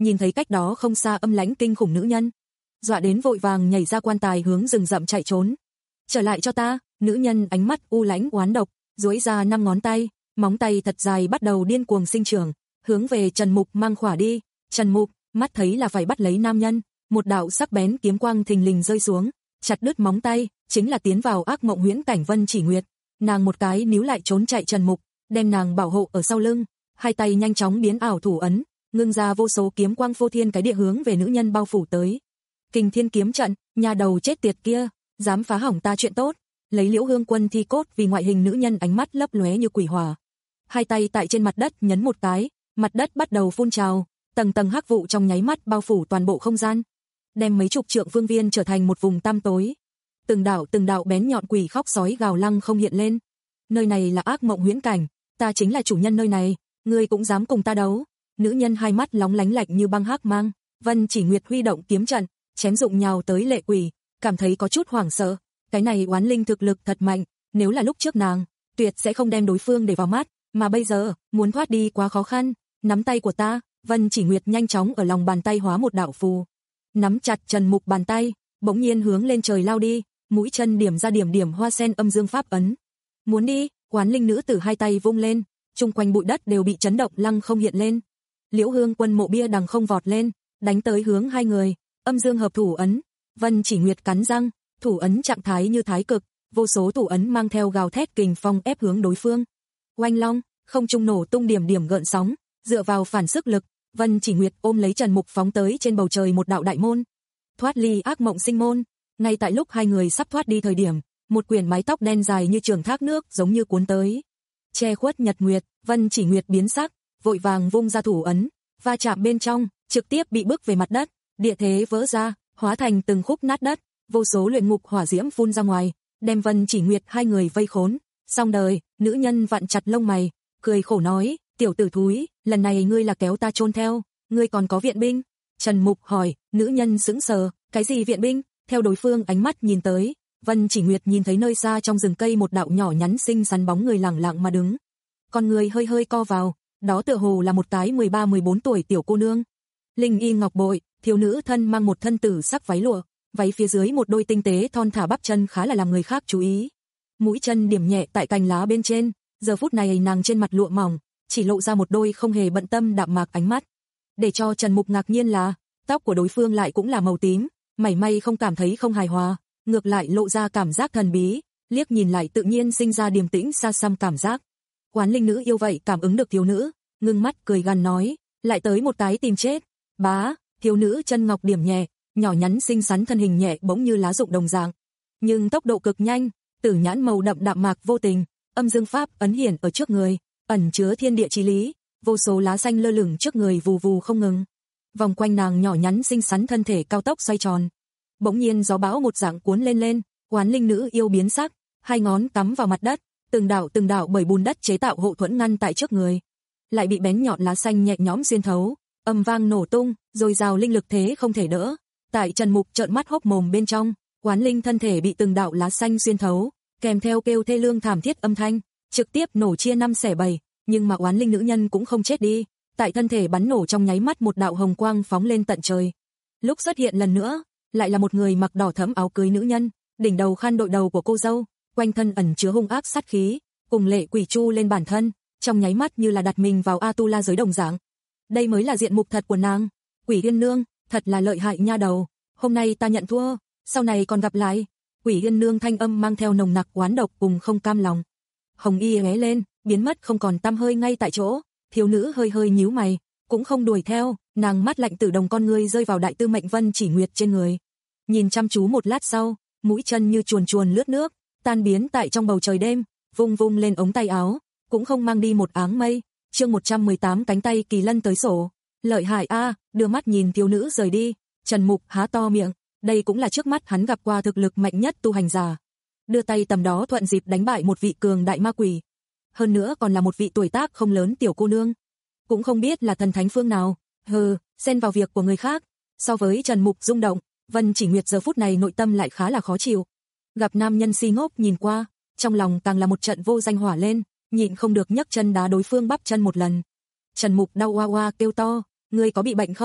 Speaker 2: nhìn thấy cách đó không xa âm lãnh kinh khủng nữ nhân, dọa đến vội vàng nhảy ra quan tài hướng rừng rậm chạy trốn. Trở lại cho ta, nữ nhân ánh mắt u lãnh oán độc, duỗi ra năm ngón tay, móng tay thật dài bắt đầu điên cuồng sinh trưởng, hướng về Trần Mục mang khỏa đi. Trần Mục, mắt thấy là phải bắt lấy nam nhân, một đạo sắc bén kiếm quang thình lình rơi xuống, chặt đứt móng tay, chính là tiến vào ác mộng huyễn cảnh Vân Chỉ Nguyệt. Nàng một cái níu lại trốn chạy Trần Mục, đem nàng bảo hộ ở sau lưng, hai tay nhanh chóng biến ảo thủ ấn, ngưng ra vô số kiếm quang phô thiên cái địa hướng về nữ nhân bao phủ tới. Kình Thiên kiếm trận, nhà đầu chết tiệt kia, dám phá hỏng ta chuyện tốt. Lấy Liễu Hương Quân thi cốt vì ngoại hình nữ nhân ánh mắt lấp lóe như quỷ hỏa. Hai tay tại trên mặt đất nhấn một cái, mặt đất bắt đầu phun trào, tầng tầng hắc vụ trong nháy mắt bao phủ toàn bộ không gian, đem mấy chục trượng phương viên trở thành một vùng tăm tối. Từng đạo từng đạo bén nhọn quỷ khóc sói gào lăng không hiện lên. Nơi này là ác mộng huyễn cảnh, ta chính là chủ nhân nơi này, ngươi cũng dám cùng ta đấu? Nữ nhân hai mắt lóng lánh lạnh như băng hắc mang, Vân Chỉ Nguyệt huy động kiếm trận, chém dụng nhào tới lệ quỷ, cảm thấy có chút hoảng sợ. Cái này oán linh thực lực thật mạnh, nếu là lúc trước nàng, tuyệt sẽ không đem đối phương để vào mắt, mà bây giờ, muốn thoát đi quá khó khăn. Nắm tay của ta, Vân Chỉ Nguyệt nhanh chóng ở lòng bàn tay hóa một đạo phù, nắm chặt Trần Mục bàn tay, bỗng nhiên hướng lên trời lao đi, mũi chân điểm ra điểm điểm hoa sen âm dương pháp ấn. Muốn đi, oán linh nữ tử hai tay vung lên, chung quanh bụi đất đều bị chấn động lăng không hiện lên. Liễu Hương Quân mộ bia đằng không vọt lên, đánh tới hướng hai người, âm dương hợp thủ ấn. Vân Chỉ Nguyệt cắn răng, thủ ấn trạng thái như thái cực, vô số thủ ấn mang theo gào thét kình phong ép hướng đối phương. Oanh long, không trung nổ tung điểm điểm gợn sóng, dựa vào phản sức lực, Vân Chỉ Nguyệt ôm lấy Trần Mục phóng tới trên bầu trời một đạo đại môn, thoát ly ác mộng sinh môn. Ngay tại lúc hai người sắp thoát đi thời điểm, một quyển mái tóc đen dài như trường thác nước giống như cuốn tới, che khuất nhật nguyệt. Vân Chỉ Nguyệt biến sắc, vội vàng vung ra thủ ấn, va chạm bên trong, trực tiếp bị bức về mặt đất, địa thế vỡ ra, hóa thành từng khúc nát đất, vô số luyện ngục hỏa diễm phun ra ngoài, đem Vân Chỉ Nguyệt hai người vây khốn. Xong đời, nữ nhân vặn chặt lông mày, cười khổ nói, tiểu tử thúi, lần này ngươi là kéo ta chôn theo, ngươi còn có viện binh? Trần Mục hỏi. Nữ nhân sững sờ, cái gì viện binh? Theo đối phương ánh mắt nhìn tới, Vân Chỉ Nguyệt nhìn thấy nơi xa trong rừng cây một đạo nhỏ nhắn xinh xắn bóng người lẳng lặng mà đứng, con người hơi hơi co vào, đó tựa hồ là một cái mười ba mười bốn tuổi tiểu cô nương. Linh y ngọc bội, thiếu nữ thân mang một thân tử sắc váy lụa, váy phía dưới một đôi tinh tế thon thả bắp chân khá là làm người khác chú ý. Mũi chân điểm nhẹ tại cành lá bên trên, giờ phút này nàng trên mặt lụa mỏng, chỉ lộ ra một đôi không hề bận tâm đạm mạc ánh mắt. Để cho Trần Mục ngạc nhiên là, tóc của đối phương lại cũng là màu tím, mảy may không cảm thấy không hài hòa, ngược lại lộ ra cảm giác thần bí, liếc nhìn lại tự nhiên sinh ra điềm tĩnh xa xăm cảm giác. Quán linh nữ yêu vậy cảm ứng được thiếu nữ, ngưng mắt cười gằn nói, lại tới một cái tìm chết. Bá, thiếu nữ chân ngọc điểm nhẹ, nhỏ nhắn xinh xắn thân hình nhẹ bỗng như lá rụng đồng dạng, nhưng tốc độ cực nhanh, tử nhãn màu đậm đạm mạc vô tình, âm dương pháp ấn hiển ở trước người, ẩn chứa thiên địa chí lý, vô số lá xanh lơ lửng trước người vù vù không ngừng. Vòng quanh nàng nhỏ nhắn xinh xắn thân thể cao tốc xoay tròn. Bỗng nhiên gió bão một dạng cuốn lên lên, quán linh nữ yêu biến sắc, hai ngón cắm vào mặt đất, từng đạo từng đạo bởi bùn đất chế tạo hộ thuẫn ngăn tại trước người, lại bị bén nhọn lá xanh nhẹ nhõm xuyên thấu, âm vang nổ tung, rồi rào linh lực thế không thể đỡ. Tại Trần Mục trợn mắt hốc mồm bên trong, quán linh thân thể bị từng đạo lá xanh xuyên thấu, kèm theo kêu thê lương thảm thiết âm thanh, trực tiếp nổ chia năm xẻ bảy, nhưng mà oán linh nữ nhân cũng không chết đi, tại thân thể bắn nổ trong nháy mắt một đạo hồng quang phóng lên tận trời. Lúc xuất hiện lần nữa, lại là một người mặc đỏ thẫm áo cưới nữ nhân, đỉnh đầu khăn đội đầu của cô dâu, quanh thân ẩn chứa hung ác sát khí, cùng lệ quỷ chu lên bản thân, trong nháy mắt như là đặt mình vào Atula giới đồng dạng. Đây mới là diện mục thật của nàng. Quỷ Yên Nương, thật là lợi hại nha đầu, hôm nay ta nhận thua, sau này còn gặp lại. Quỷ Yên Nương thanh âm mang theo nồng nặc oán độc cùng không cam lòng. Hồng y hé lên, biến mất không còn tăm hơi ngay tại chỗ. Thiếu nữ hơi hơi nhíu mày, cũng không đuổi theo, nàng mắt lạnh tử đồng con ngươi rơi vào đại tư mệnh Vân Chỉ Nguyệt trên người. Nhìn chăm chú một lát sau, mũi chân như chuồn chuồn lướt nước, tan biến tại trong bầu trời đêm, vung vung lên ống tay áo, cũng không mang đi một áng mây. Chương một trăm mười tám cánh tay kỳ lân tới sổ. Lợi hại a, đưa mắt nhìn thiếu nữ rời đi, Trần Mục há to miệng, đây cũng là trước mắt hắn gặp qua thực lực mạnh nhất tu hành giả. Đưa tay tầm đó thuận dịp đánh bại một vị cường đại ma quỷ, hơn nữa còn là một vị tuổi tác không lớn tiểu cô nương, cũng không biết là thần thánh phương nào, hừ, xen vào việc của người khác. So với Trần Mục rung động, Vân Chỉ Nguyệt giờ phút này nội tâm lại khá là khó chịu. Gặp nam nhân si ngốc nhìn qua, trong lòng càng là một trận vô danh hỏa lên, nhịn không được nhấc chân đá đối phương bắp chân một lần. Trần Mục đau oa oa kêu to, ngươi có bị bệnh không?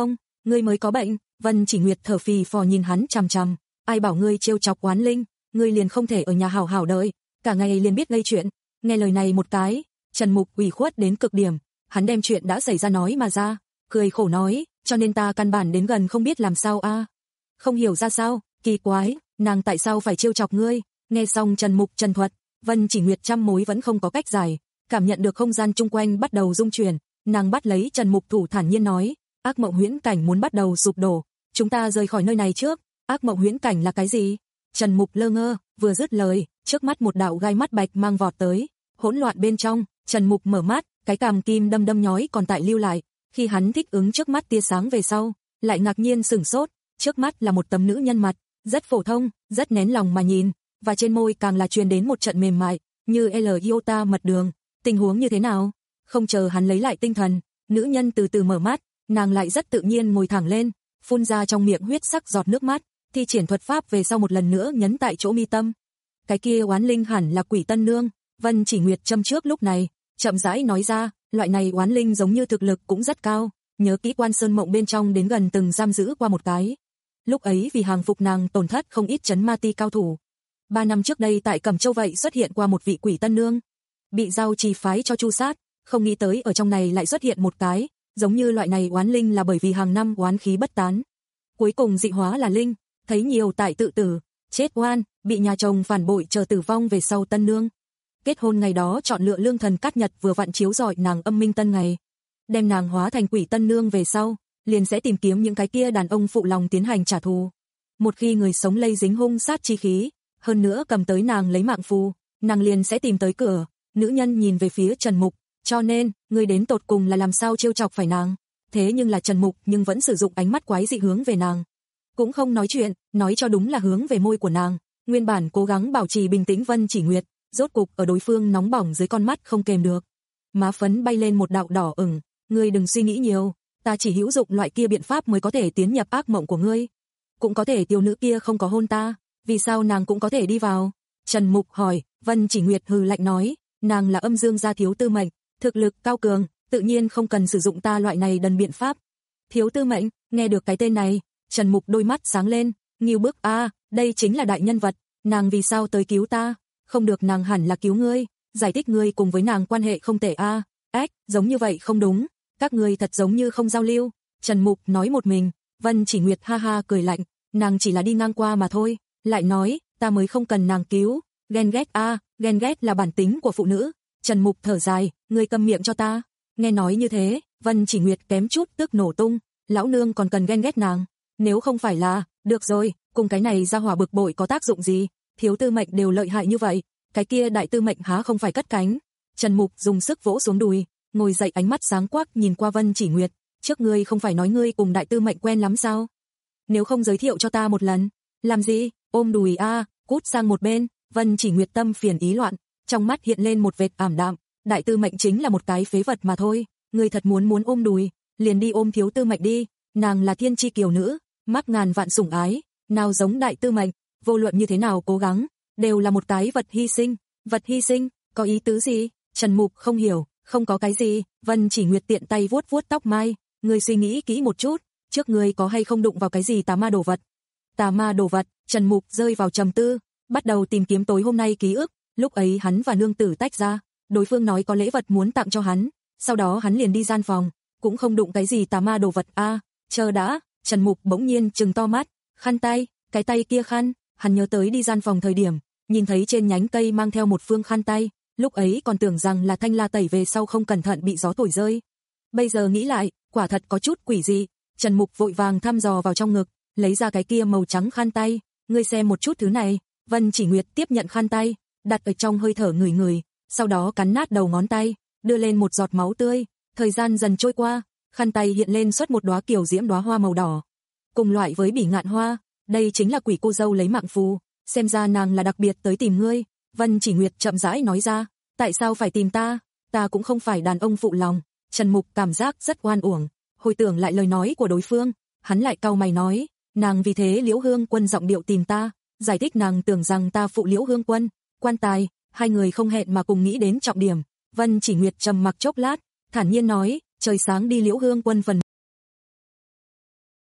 Speaker 2: ngươi mới có bệnh. Vân Chỉ Nguyệt thở phì phò nhìn hắn chằm chằm, ai bảo ngươi trêu chọc oán linh, ngươi liền không thể ở nhà hảo hảo đợi, cả ngày liền biết gây chuyện. Nghe lời này một cái, Trần Mục ủy khuất đến cực điểm, hắn đem chuyện đã xảy ra nói mà ra, cười khổ nói, cho nên ta căn bản đến gần không biết làm sao a. À. Không hiểu ra sao, kỳ quái, nàng tại sao phải trêu chọc ngươi? Nghe xong Trần Mục trần thuật, Vân Chỉ Nguyệt trăm mối vẫn không có cách giải, cảm nhận được không gian chung quanh bắt đầu rung chuyển, nàng bắt lấy Trần Mục thủ thản nhiên nói, ác mộng huyễn cảnh muốn bắt đầu sụp đổ, chúng ta rời khỏi nơi này trước. Ác mộng huyễn cảnh là cái gì? Trần Mục lơ ngơ, vừa dứt lời, trước mắt một đạo gai mắt bạch mang vọt tới, hỗn loạn bên trong, Trần Mục mở mắt, cái cằm kim đâm đâm nhói còn tại lưu lại, khi hắn thích ứng trước mắt tia sáng về sau, lại ngạc nhiên sửng sốt, trước mắt là một tấm nữ nhân mặt, rất phổ thông, rất nén lòng mà nhìn, và trên môi càng là truyền đến một trận mềm mại, như L iota mật đường. Tình huống như thế nào? Không chờ hắn lấy lại tinh thần, nữ nhân từ từ mở mắt, nàng lại rất tự nhiên ngồi thẳng lên, phun ra trong miệng huyết sắc giọt nước mắt, thi triển thuật pháp về sau một lần nữa nhấn tại chỗ mi tâm. Cái kia oán linh hẳn là Quỷ Tân Nương. Vân Chỉ Nguyệt châm trước lúc này, chậm rãi nói ra, loại này oán linh giống như thực lực cũng rất cao, nhớ kỹ Quan Sơn Mộng bên trong đến gần từng giam giữ qua một cái. Lúc ấy vì hàng phục nàng tổn thất không ít chấn ma ti cao thủ. Ba năm trước đây tại Cẩm Châu vậy xuất hiện qua một vị Quỷ Tân Nương, bị giao trì phái cho chu sát, không nghĩ tới ở trong này lại xuất hiện một cái, giống như loại này oán linh là bởi vì hàng năm oán khí bất tán, cuối cùng dị hóa là linh, thấy nhiều tại tự tử, chết oan, bị nhà chồng phản bội chờ tử vong về sau Tân Nương. Kết hôn ngày đó chọn lựa lương thần cát nhật vừa vặn chiếu rọi nàng âm minh tân ngày, đem nàng hóa thành Quỷ Tân Nương về sau, liền sẽ tìm kiếm những cái kia đàn ông phụ lòng tiến hành trả thù. Một khi người sống lây dính hung sát chi khí, hơn nữa cầm tới nàng lấy mạng phù, nàng liền sẽ tìm tới cửa. Nữ nhân nhìn về phía Trần Mục, cho nên, ngươi đến tột cùng là làm sao trêu chọc phải nàng? Thế nhưng là Trần Mục nhưng vẫn sử dụng ánh mắt quái dị hướng về nàng, cũng không nói chuyện, nói cho đúng là hướng về môi của nàng. Nguyên bản cố gắng bảo trì bình tĩnh Vân Chỉ Nguyệt, rốt cục ở đối phương nóng bỏng dưới con mắt không kềm được, má phấn bay lên một đạo đỏ ửng. Ngươi đừng suy nghĩ nhiều, ta chỉ hữu dụng loại kia biện pháp mới có thể tiến nhập ác mộng của ngươi. Cũng có thể tiểu nữ kia không có hôn ta, vì sao nàng cũng có thể đi vào? Trần Mục hỏi. Vân Chỉ Nguyệt hừ lạnh nói, nàng là âm dương gia thiếu tư mệnh, thực lực cao cường, tự nhiên không cần sử dụng ta loại này đần biện pháp. Thiếu tư mệnh, nghe được cái tên này, Trần Mục đôi mắt sáng lên, nghiêu bức a, à, đây chính là đại nhân vật, nàng vì sao tới cứu ta? Không được, nàng hẳn là cứu ngươi, giải thích ngươi cùng với nàng quan hệ không tệ a. À. Ếch, giống như vậy không đúng, các ngươi thật giống như không giao lưu. Trần Mục nói một mình. Vân Chỉ Nguyệt ha ha cười lạnh, nàng chỉ là đi ngang qua mà thôi, lại nói, ta mới không cần nàng cứu. Ghen ghét a, à, ghen ghét là bản tính của phụ nữ. Trần Mục thở dài, ngươi câm miệng cho ta. Nghe nói như thế, Vân Chỉ Nguyệt kém chút tức nổ tung, lão nương còn cần ghen ghét nàng, nếu không phải là, được rồi, cùng cái này ra hỏa bực bội có tác dụng gì, thiếu tư mệnh đều lợi hại như vậy, cái kia đại tư mệnh há không phải cất cánh. Trần Mục dùng sức vỗ xuống đùi, ngồi dậy ánh mắt sáng quắc nhìn qua Vân Chỉ Nguyệt, trước ngươi không phải nói ngươi cùng đại tư mệnh quen lắm sao? Nếu không giới thiệu cho ta một lần. Làm gì? Ôm đùi a, à, cút sang một bên. Vân Chỉ Nguyệt tâm phiền ý loạn, trong mắt hiện lên một vệt ảm đạm, đại tư mệnh chính là một cái phế vật mà thôi, ngươi thật muốn muốn ôm đùi, liền đi ôm thiếu tư mệnh đi, nàng là thiên chi kiều nữ, mắc ngàn vạn sủng ái, nào giống đại tư mệnh, vô luận như thế nào cố gắng, đều là một cái vật hy sinh. Vật hy sinh, có ý tứ gì? Trần Mục không hiểu. Không có cái gì. Vân Chỉ Nguyệt tiện tay vuốt vuốt tóc mai, ngươi suy nghĩ kỹ một chút, trước ngươi có hay không đụng vào cái gì tà ma đồ vật? Tà ma đồ vật? Trần Mục rơi vào trầm tư, bắt đầu tìm kiếm tối hôm nay ký ức. Lúc ấy hắn và nương tử tách ra, đối phương nói có lễ vật muốn tặng cho hắn, sau đó hắn liền đi gian phòng, cũng không đụng cái gì tà ma đồ vật a. À, chờ đã. Trần Mục bỗng nhiên trừng to mắt, khăn tay, cái tay kia khăn, hắn nhớ tới đi gian phòng thời điểm, nhìn thấy trên nhánh cây mang theo một phương khăn tay, lúc ấy còn tưởng rằng là thanh la tẩy về sau không cẩn thận bị gió thổi rơi. Bây giờ nghĩ lại, quả thật có chút quỷ dị. Trần Mục vội vàng thăm dò vào trong ngực, lấy ra cái kia màu trắng khăn tay, ngươi xem một chút thứ này. Vân Chỉ Nguyệt tiếp nhận khăn tay, đặt ở trong hơi thở ngửi ngửi, sau đó cắn nát đầu ngón tay, đưa lên một giọt máu tươi. Thời gian dần trôi qua, khăn tay hiện lên xuất một đóa kiều diễm đóa hoa màu đỏ, cùng loại với bỉ ngạn hoa, đây chính là quỷ cô dâu lấy mạng phù, xem ra nàng là đặc biệt tới tìm ngươi. Vân Chỉ Nguyệt chậm rãi nói ra, tại sao phải tìm ta, ta cũng không phải đàn ông phụ lòng. Trần Mục cảm giác rất oan uổng, hồi tưởng lại lời nói của đối phương, hắn lại cau mày nói, nàng vì thế Liễu Hương Quân giọng điệu tìm ta, giải thích nàng tưởng rằng ta phụ Liễu Hương Quân, quan tài. Hai người không hẹn mà cùng nghĩ đến trọng điểm. Vân Chỉ Nguyệt trầm mặc chốc lát, thản nhiên nói, trời sáng đi Liễu Hương Quân phần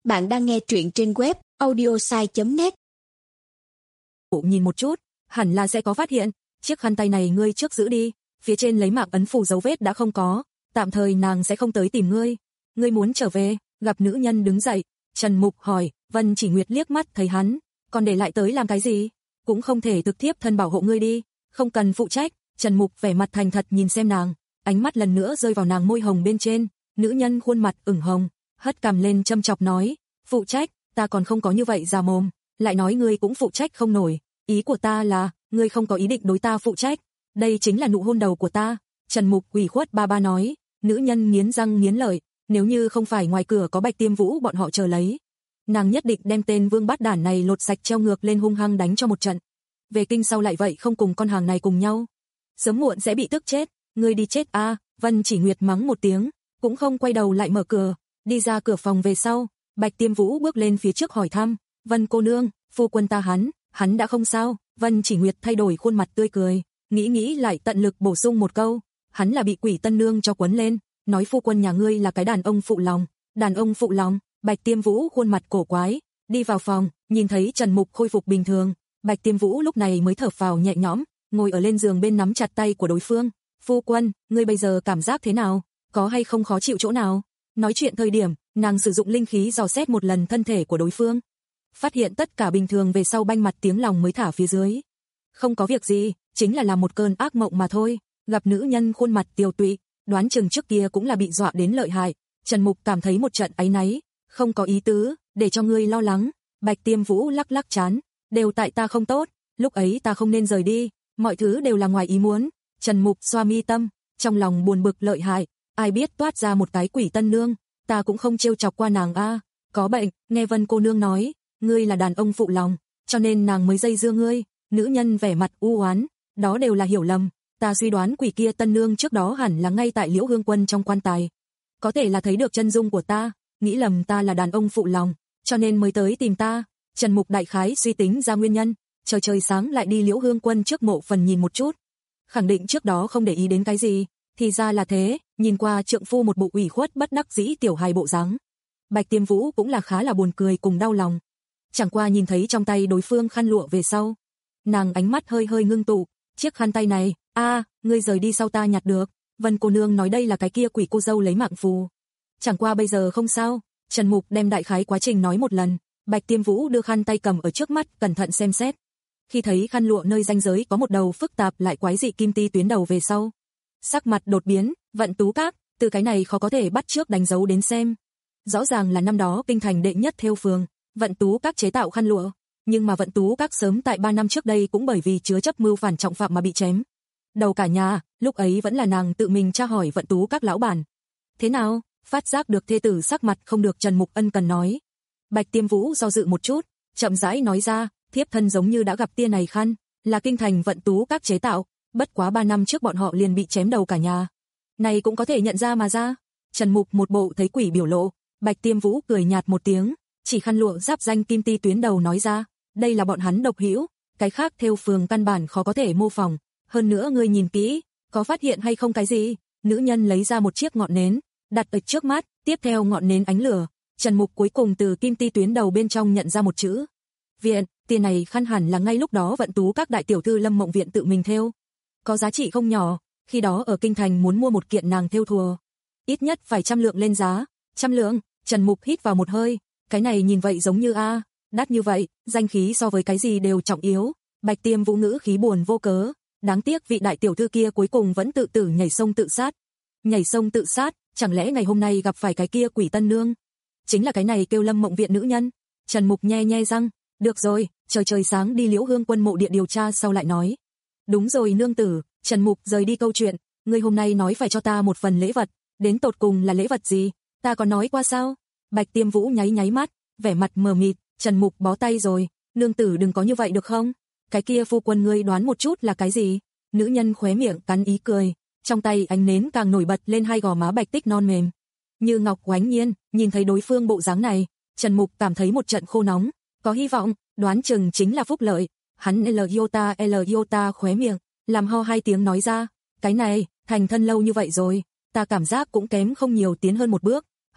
Speaker 3: Bạn đang nghe truyện trên web audiosai chấm net.
Speaker 2: Nhìn một chút, hẳn là sẽ có phát hiện, chiếc khăn tay này ngươi trước giữ đi, phía trên lấy mạc ấn phù dấu vết đã không có, tạm thời nàng sẽ không tới tìm ngươi. Ngươi muốn trở về? Gặp nữ nhân đứng dậy, Trần Mục hỏi. Vân Chỉ Nguyệt liếc mắt thấy hắn, còn để lại tới làm cái gì? Cũng không thể thực thiếp thân bảo hộ ngươi đi, không cần phụ trách. Trần Mục vẻ mặt thành thật nhìn xem nàng, ánh mắt lần nữa rơi vào nàng môi hồng bên trên, nữ nhân khuôn mặt ửng hồng, hất cằm lên châm chọc nói, phụ trách, ta còn không có như vậy già mồm, lại nói ngươi cũng phụ trách không nổi, ý của ta là, ngươi không có ý định đối ta phụ trách, đây chính là nụ hôn đầu của ta. Trần Mục ủy khuất ba ba nói, nữ nhân nghiến răng nghiến lợi, nếu như không phải ngoài cửa có Bạch Tiêm Vũ bọn họ chờ lấy, nàng nhất định đem tên vương bát đản này lột sạch treo ngược lên hung hăng đánh cho một trận. Về kinh sau lại vậy không cùng con hàng này cùng nhau, sớm muộn sẽ bị tức chết, ngươi đi chết a. Vân Chỉ Nguyệt mắng một tiếng, cũng không quay đầu lại mở cửa, đi ra cửa phòng về sau, Bạch Tiêm Vũ bước lên phía trước hỏi thăm, Vân cô nương, phu quân ta hắn, hắn đã không sao. Vân Chỉ Nguyệt thay đổi khuôn mặt tươi cười, nghĩ nghĩ lại tận lực bổ sung một câu, hắn là bị quỷ tân nương cho quấn lên, nói phu quân nhà ngươi là cái đàn ông phụ lòng, đàn ông phụ lòng. Bạch Tiêm Vũ khuôn mặt cổ quái, đi vào phòng, nhìn thấy Trần Mục khôi phục bình thường, Bạch Tiêm Vũ lúc này mới thở phào nhẹ nhõm, ngồi ở lên giường bên nắm chặt tay của đối phương. Phu quân, ngươi bây giờ cảm giác thế nào? Có hay không khó chịu chỗ nào? Nói chuyện thời điểm, nàng sử dụng linh khí dò xét một lần thân thể của đối phương. Phát hiện tất cả bình thường về sau banh mặt tiếng lòng mới thả phía dưới. Không có việc gì, chính là làm một cơn ác mộng mà thôi. Gặp nữ nhân khuôn mặt tiều tụy, đoán chừng trước kia cũng là bị dọa đến lợi hại. Trần Mục cảm thấy một trận áy náy, không có ý tứ, để cho ngươi lo lắng. Bạch Tiêm Vũ lắc lắc trán, đều tại ta không tốt, lúc ấy ta không nên rời đi, mọi thứ đều là ngoài ý muốn. Trần Mục xoa mi tâm, trong lòng buồn bực lợi hại, ai biết toát ra một cái quỷ tân nương, ta cũng không trêu chọc qua nàng a. Có bệnh, nghe Vân cô nương nói, ngươi là đàn ông phụ lòng, cho nên nàng mới dây dưa ngươi. Nữ nhân vẻ mặt u oán, đó đều là hiểu lầm, ta suy đoán quỷ kia tân nương trước đó hẳn là ngay tại Liễu Hương Quân trong quan tài, có thể là thấy được chân dung của ta, nghĩ lầm ta là đàn ông phụ lòng, cho nên mới tới tìm ta. Trần Mục đại khái suy tính ra nguyên nhân, trời trời sáng lại đi Liễu Hương Quân trước mộ phần nhìn một chút, khẳng định trước đó không để ý đến cái gì, thì ra là thế. Nhìn qua trượng phu một bộ ủy khuất bất đắc dĩ tiểu hài bộ dáng, Bạch Tiêm Vũ cũng là khá là buồn cười cùng đau lòng. Chẳng qua nhìn thấy trong tay đối phương khăn lụa về sau, nàng ánh mắt hơi hơi ngưng tụ, chiếc khăn tay này, a, ngươi rời đi sau ta nhặt được, Vân cô nương nói đây là cái kia quỷ cô dâu lấy mạng phù. Chẳng qua bây giờ không sao. Trần Mục đem đại khái quá trình nói một lần, Bạch Tiêm Vũ đưa khăn tay cầm ở trước mắt, cẩn thận xem xét. Khi thấy khăn lụa nơi ranh giới có một đầu phức tạp lại quái dị kim ti tuyến đầu về sau, sắc mặt đột biến. Vận Tú Các, từ cái này khó có thể bắt trước đánh dấu đến xem. Rõ ràng là năm đó kinh thành đệ nhất thêu phường, Vận Tú Các chế tạo khăn lụa, nhưng mà Vận Tú Các sớm tại ba năm trước đây cũng bởi vì chứa chấp mưu phản trọng phạm mà bị chém đầu cả nhà, lúc ấy vẫn là nàng tự mình tra hỏi Vận Tú Các lão bản. Thế nào? Phát giác được thê tử sắc mặt không được, Trần Mục ân cần nói. Bạch Tiêm Vũ do dự một chút, chậm rãi nói ra, thiếp thân giống như đã gặp tia này khăn, là kinh thành Vận Tú Các chế tạo, bất quá ba năm trước bọn họ liền bị chém đầu cả nhà. Này cũng có thể nhận ra mà ra. Trần Mục một bộ thấy quỷ biểu lộ, Bạch Tiêm Vũ cười nhạt một tiếng, chỉ khăn lụa giáp danh kim ti tuyến đầu nói ra, đây là bọn hắn độc hữu, cái khác thêu phường căn bản khó có thể mô phỏng, hơn nữa ngươi nhìn kỹ, có phát hiện hay không cái gì? Nữ nhân lấy ra một chiếc ngọn nến, đặt ở trước mắt, tiếp theo ngọn nến ánh lửa, Trần Mục cuối cùng từ kim ti tuyến đầu bên trong nhận ra một chữ Viện. Tiền này khăn hẳn là ngay lúc đó Vận Tú Các đại tiểu thư Lâm Mộng Viện tự mình thêu, có giá trị không nhỏ. Khi đó ở kinh thành muốn mua một kiện nàng thêu thùa, ít nhất phải trăm lượng lên giá. Trăm lượng? Trần Mục hít vào một hơi, cái này nhìn vậy giống như a, đắt như vậy, danh khí so với cái gì đều trọng yếu. Bạch Tiêm Vũ ngữ khí buồn vô cớ, đáng tiếc vị đại tiểu thư kia cuối cùng vẫn tự tử nhảy sông tự sát. Nhảy sông tự sát, chẳng lẽ ngày hôm nay gặp phải cái kia quỷ tân nương, chính là cái này kêu Lâm Mộng Viện nữ nhân? Trần Mục nhe nhe răng, được rồi, trời trời sáng đi Liễu Hương Quân mộ địa điều tra sau lại nói. Đúng rồi nương tử. Trần Mục rời đi câu chuyện, ngươi hôm nay nói phải cho ta một phần lễ vật, đến tột cùng là lễ vật gì? Ta có nói qua sao? Bạch Tiêm Vũ nháy nháy mắt, vẻ mặt mờ mịt. Trần Mục bó tay rồi, nương tử đừng có như vậy được không? Cái kia phu quân ngươi đoán một chút là cái gì? Nữ nhân khóe miệng cắn ý cười, trong tay ánh nến càng nổi bật lên hai gò má bạch tích non mềm như ngọc oánh nhiên. Nhìn thấy đối phương bộ dáng này, Trần Mục cảm thấy một trận khô nóng, có hy vọng, đoán chừng chính là phúc lợi. Hắn L iota L iota khóe miệng, làm ho hai tiếng nói ra, cái này, thành thân lâu như vậy rồi, ta cảm giác cũng kém không nhiều tiến hơn một bước,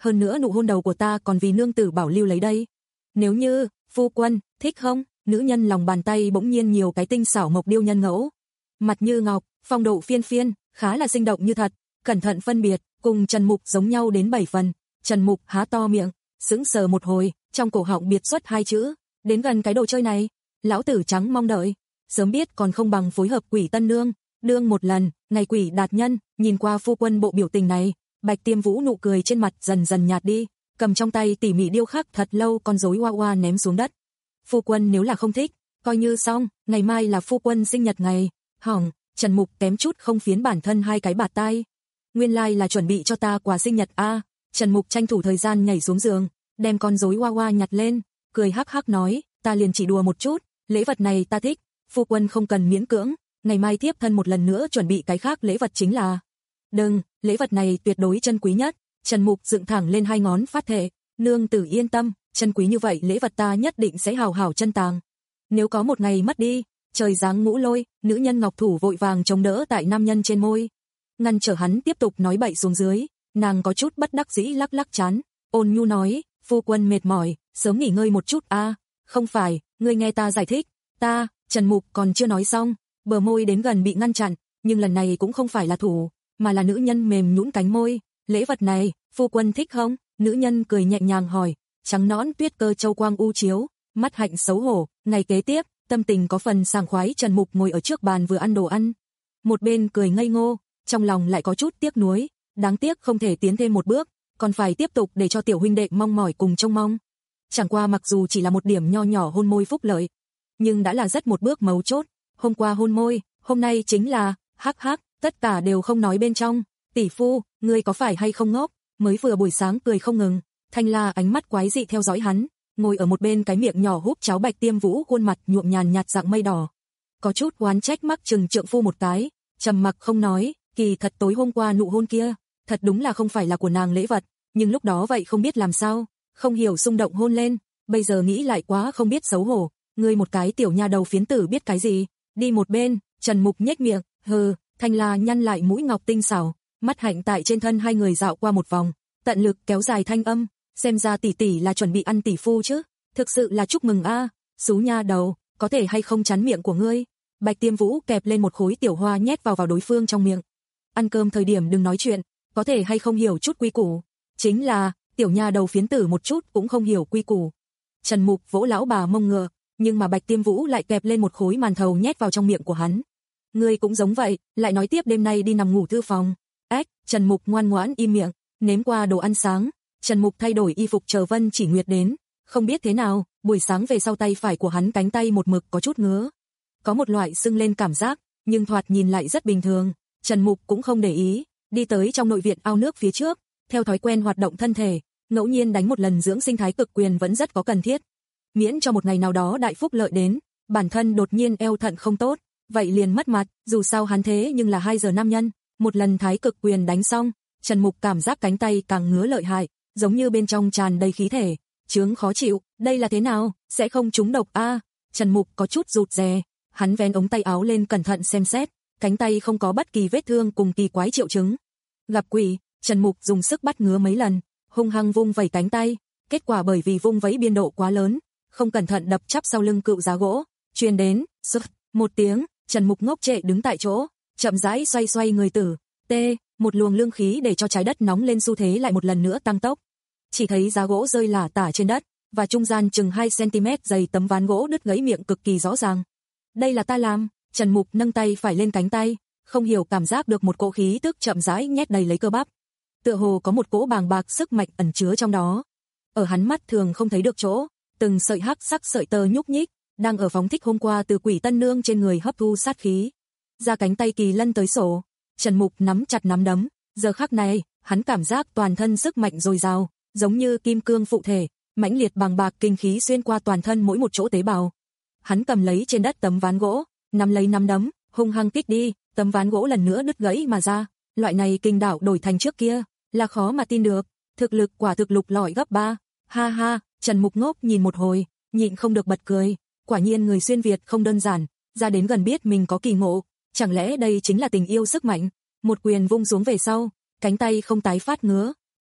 Speaker 2: hơn nữa nụ hôn đầu của ta còn vì nương tử bảo lưu lấy đây. Nếu như, phu quân, thích không? Nữ nhân lòng bàn tay bỗng nhiên nhiều cái tinh xảo mộc điêu nhân ngẫu. Mặt như ngọc, phong độ phiên phiên, khá là sinh động như thật, cẩn thận phân biệt, cùng Trần Mục giống nhau đến bảy phần. Trần Mục há to miệng, sững sờ một hồi, trong cổ họng biệt xuất hai chữ, đến gần cái đồ chơi này, lão tử trắng mong đợi, sớm biết còn không bằng phối hợp Quỷ Tân Nương, đương một lần, ngày quỷ đạt nhân, nhìn qua phu quân bộ biểu tình này, Bạch Tiêm Vũ nụ cười trên mặt dần dần nhạt đi, cầm trong tay tỉ mỉ điêu khắc thật lâu con rối hoa hoa ném xuống đất. Phu quân nếu là không thích, coi như xong, ngày mai là phu quân sinh nhật ngày. Hỏng, Trần Mục kém chút không phiến bản thân hai cái bạt tai. Nguyên lai like là chuẩn bị cho ta quà sinh nhật a. À. Trần Mục tranh thủ thời gian nhảy xuống giường, đem con rối hoa hoa nhặt lên, cười hắc hắc nói, ta liền chỉ đùa một chút, lễ vật này ta thích, phu quân không cần miễn cưỡng, ngày mai tiếp thân một lần nữa chuẩn bị cái khác lễ vật chính là. Đừng, lễ vật này tuyệt đối chân quý nhất. Trần Mục dựng thẳng lên hai ngón phát thệ, nương tử yên tâm, chân quý như vậy lễ vật ta nhất định sẽ hào hảo chân tàng. Nếu có một ngày mất đi, trời giáng ngũ lôi, nữ nhân ngọc thủ vội vàng chống đỡ tại nam nhân trên môi, ngăn trở hắn tiếp tục nói bậy xuống dưới. Nàng có chút bất đắc dĩ lắc lắc chán, ôn nhu nói, phu quân mệt mỏi, sớm nghỉ ngơi một chút a. À, không phải, ngươi nghe ta giải thích, ta, Trần Mục còn chưa nói xong, bờ môi đến gần bị ngăn chặn, nhưng lần này cũng không phải là thủ, mà là nữ nhân mềm nhũn cánh môi, lễ vật này, phu quân thích không? Nữ nhân cười nhẹ nhàng hỏi, trắng nõn tuyết cơ châu quang u chiếu, mắt hạnh xấu hổ. Ngày kế tiếp, tâm tình có phần sảng khoái, Trần Mục ngồi ở trước bàn vừa ăn đồ ăn, một bên cười ngây ngô, trong lòng lại có chút tiếc nuối, đáng tiếc không thể tiến thêm một bước, còn phải tiếp tục để cho tiểu huynh đệ mong mỏi cùng trông mong. Chẳng qua mặc dù chỉ là một điểm nho nhỏ hôn môi phúc lợi, nhưng đã là rất một bước mấu chốt. Hôm qua hôn môi, hôm nay chính là hắc hắc, tất cả đều không nói bên trong. Tỷ phu, ngươi có phải hay không ngốc? Mới vừa buổi sáng cười không ngừng, Thanh La ánh mắt quái dị theo dõi hắn, ngồi ở một bên cái miệng nhỏ húp cháo Bạch Tiêm Vũ khuôn mặt nhuộm nhàn nhạt dạng mây đỏ, có chút oán trách mắc chừng trượng phu một cái, trầm mặc không nói. Kỳ thật tối hôm qua nụ hôn kia, thật đúng là không phải là của nàng lễ vật, nhưng lúc đó vậy không biết làm sao, không hiểu xung động hôn lên, bây giờ nghĩ lại quá không biết xấu hổ, ngươi một cái tiểu nha đầu phiến tử biết cái gì, đi một bên. Trần Mục nhếch miệng, hừ. Thanh La nhăn lại mũi ngọc tinh xảo, mắt hạnh tại trên thân hai người dạo qua một vòng, tận lực kéo dài thanh âm, xem ra tỷ tỷ là chuẩn bị ăn tỷ phu chứ, thực sự là chúc mừng a. À. Xú nha đầu, có thể hay không chắn miệng của ngươi? Bạch Tiêm Vũ kẹp lên một khối tiểu hoa nhét vào vào đối phương trong miệng. Ăn cơm thời điểm đừng nói chuyện, có thể hay không hiểu chút quy củ? Chính là, tiểu nha đầu phiến tử một chút cũng không hiểu quy củ. Trần Mục vỗ lão bà mông ngựa, nhưng mà Bạch Tiêm Vũ lại kẹp lên một khối màn thầu nhét vào trong miệng của hắn. Ngươi cũng giống vậy, lại nói tiếp đêm nay đi nằm ngủ thư phòng. Ếch, Trần Mục ngoan ngoãn im miệng, nếm qua đồ ăn sáng, Trần Mục thay đổi y phục chờ Vân Chỉ Nguyệt đến, không biết thế nào, buổi sáng về sau tay phải của hắn cánh tay một mực có chút ngứa, có một loại sưng lên cảm giác, nhưng thoạt nhìn lại rất bình thường. Trần Mục cũng không để ý, đi tới trong nội viện ao nước phía trước, theo thói quen hoạt động thân thể, ngẫu nhiên đánh một lần dưỡng sinh thái cực quyền vẫn rất có cần thiết. Miễn cho một ngày nào đó đại phúc lợi đến, bản thân đột nhiên eo thận không tốt, vậy liền mất mặt, dù sao hắn thế nhưng là hai giờ nam nhân, một lần thái cực quyền đánh xong, Trần Mục cảm giác cánh tay càng ngứa lợi hại, giống như bên trong tràn đầy khí thể, chướng khó chịu, đây là thế nào, sẽ không trúng độc a? À? Trần Mục có chút rụt rè, hắn vén ống tay áo lên cẩn thận xem xét, cánh tay không có bất kỳ vết thương cùng kỳ quái triệu chứng. Gặp quỷ, Trần Mục dùng sức bắt ngứa mấy lần, hung hăng vung vẩy cánh tay, kết quả bởi vì vung vẫy biên độ quá lớn, không cẩn thận đập chắp sau lưng cựu giá gỗ, truyền đến sực một tiếng, Trần Mục ngốc trệ đứng tại chỗ, chậm rãi xoay xoay người tử, tê, một luồng lương khí để cho trái đất nóng lên xu thế lại một lần nữa tăng tốc. Chỉ thấy giá gỗ rơi lả tả trên đất, và trung gian chừng hai xăng-ti-mét dày tấm ván gỗ đứt gãy miệng cực kỳ rõ ràng. Đây là ta làm. Trần Mục nâng tay phải lên cánh tay, không hiểu cảm giác được một cỗ khí tức chậm rãi nhét đầy lấy cơ bắp. Tựa hồ có một cỗ bàng bạc sức mạnh ẩn chứa trong đó. Ở hắn mắt thường không thấy được chỗ, từng sợi hắc sắc sợi tơ nhúc nhích, đang ở phóng thích hôm qua từ Quỷ Tân Nương trên người hấp thu sát khí. Ra cánh tay kỳ lân tới sổ, Trần Mục nắm chặt nắm đấm, giờ khắc này, hắn cảm giác toàn thân sức mạnh dồi dào, giống như kim cương phụ thể, mãnh liệt bàng bạc kinh khí xuyên qua toàn thân mỗi một chỗ tế bào. Hắn cầm lấy trên đất tấm ván gỗ, nắm lấy nắm đấm, hung hăng kích đi, tấm ván gỗ lần nữa đứt gãy mà ra. Loại này kinh đảo đổi thành trước kia, là khó mà tin được, thực lực quả thực lục lọi gấp ba. Ha ha, Trần Mục ngốc nhìn một hồi, nhịn không được bật cười, quả nhiên người xuyên Việt không đơn giản, ra đến gần biết mình có kỳ ngộ, chẳng lẽ đây chính là tình yêu sức mạnh. Một quyền vung xuống về sau, cánh tay không tái phát ngứa,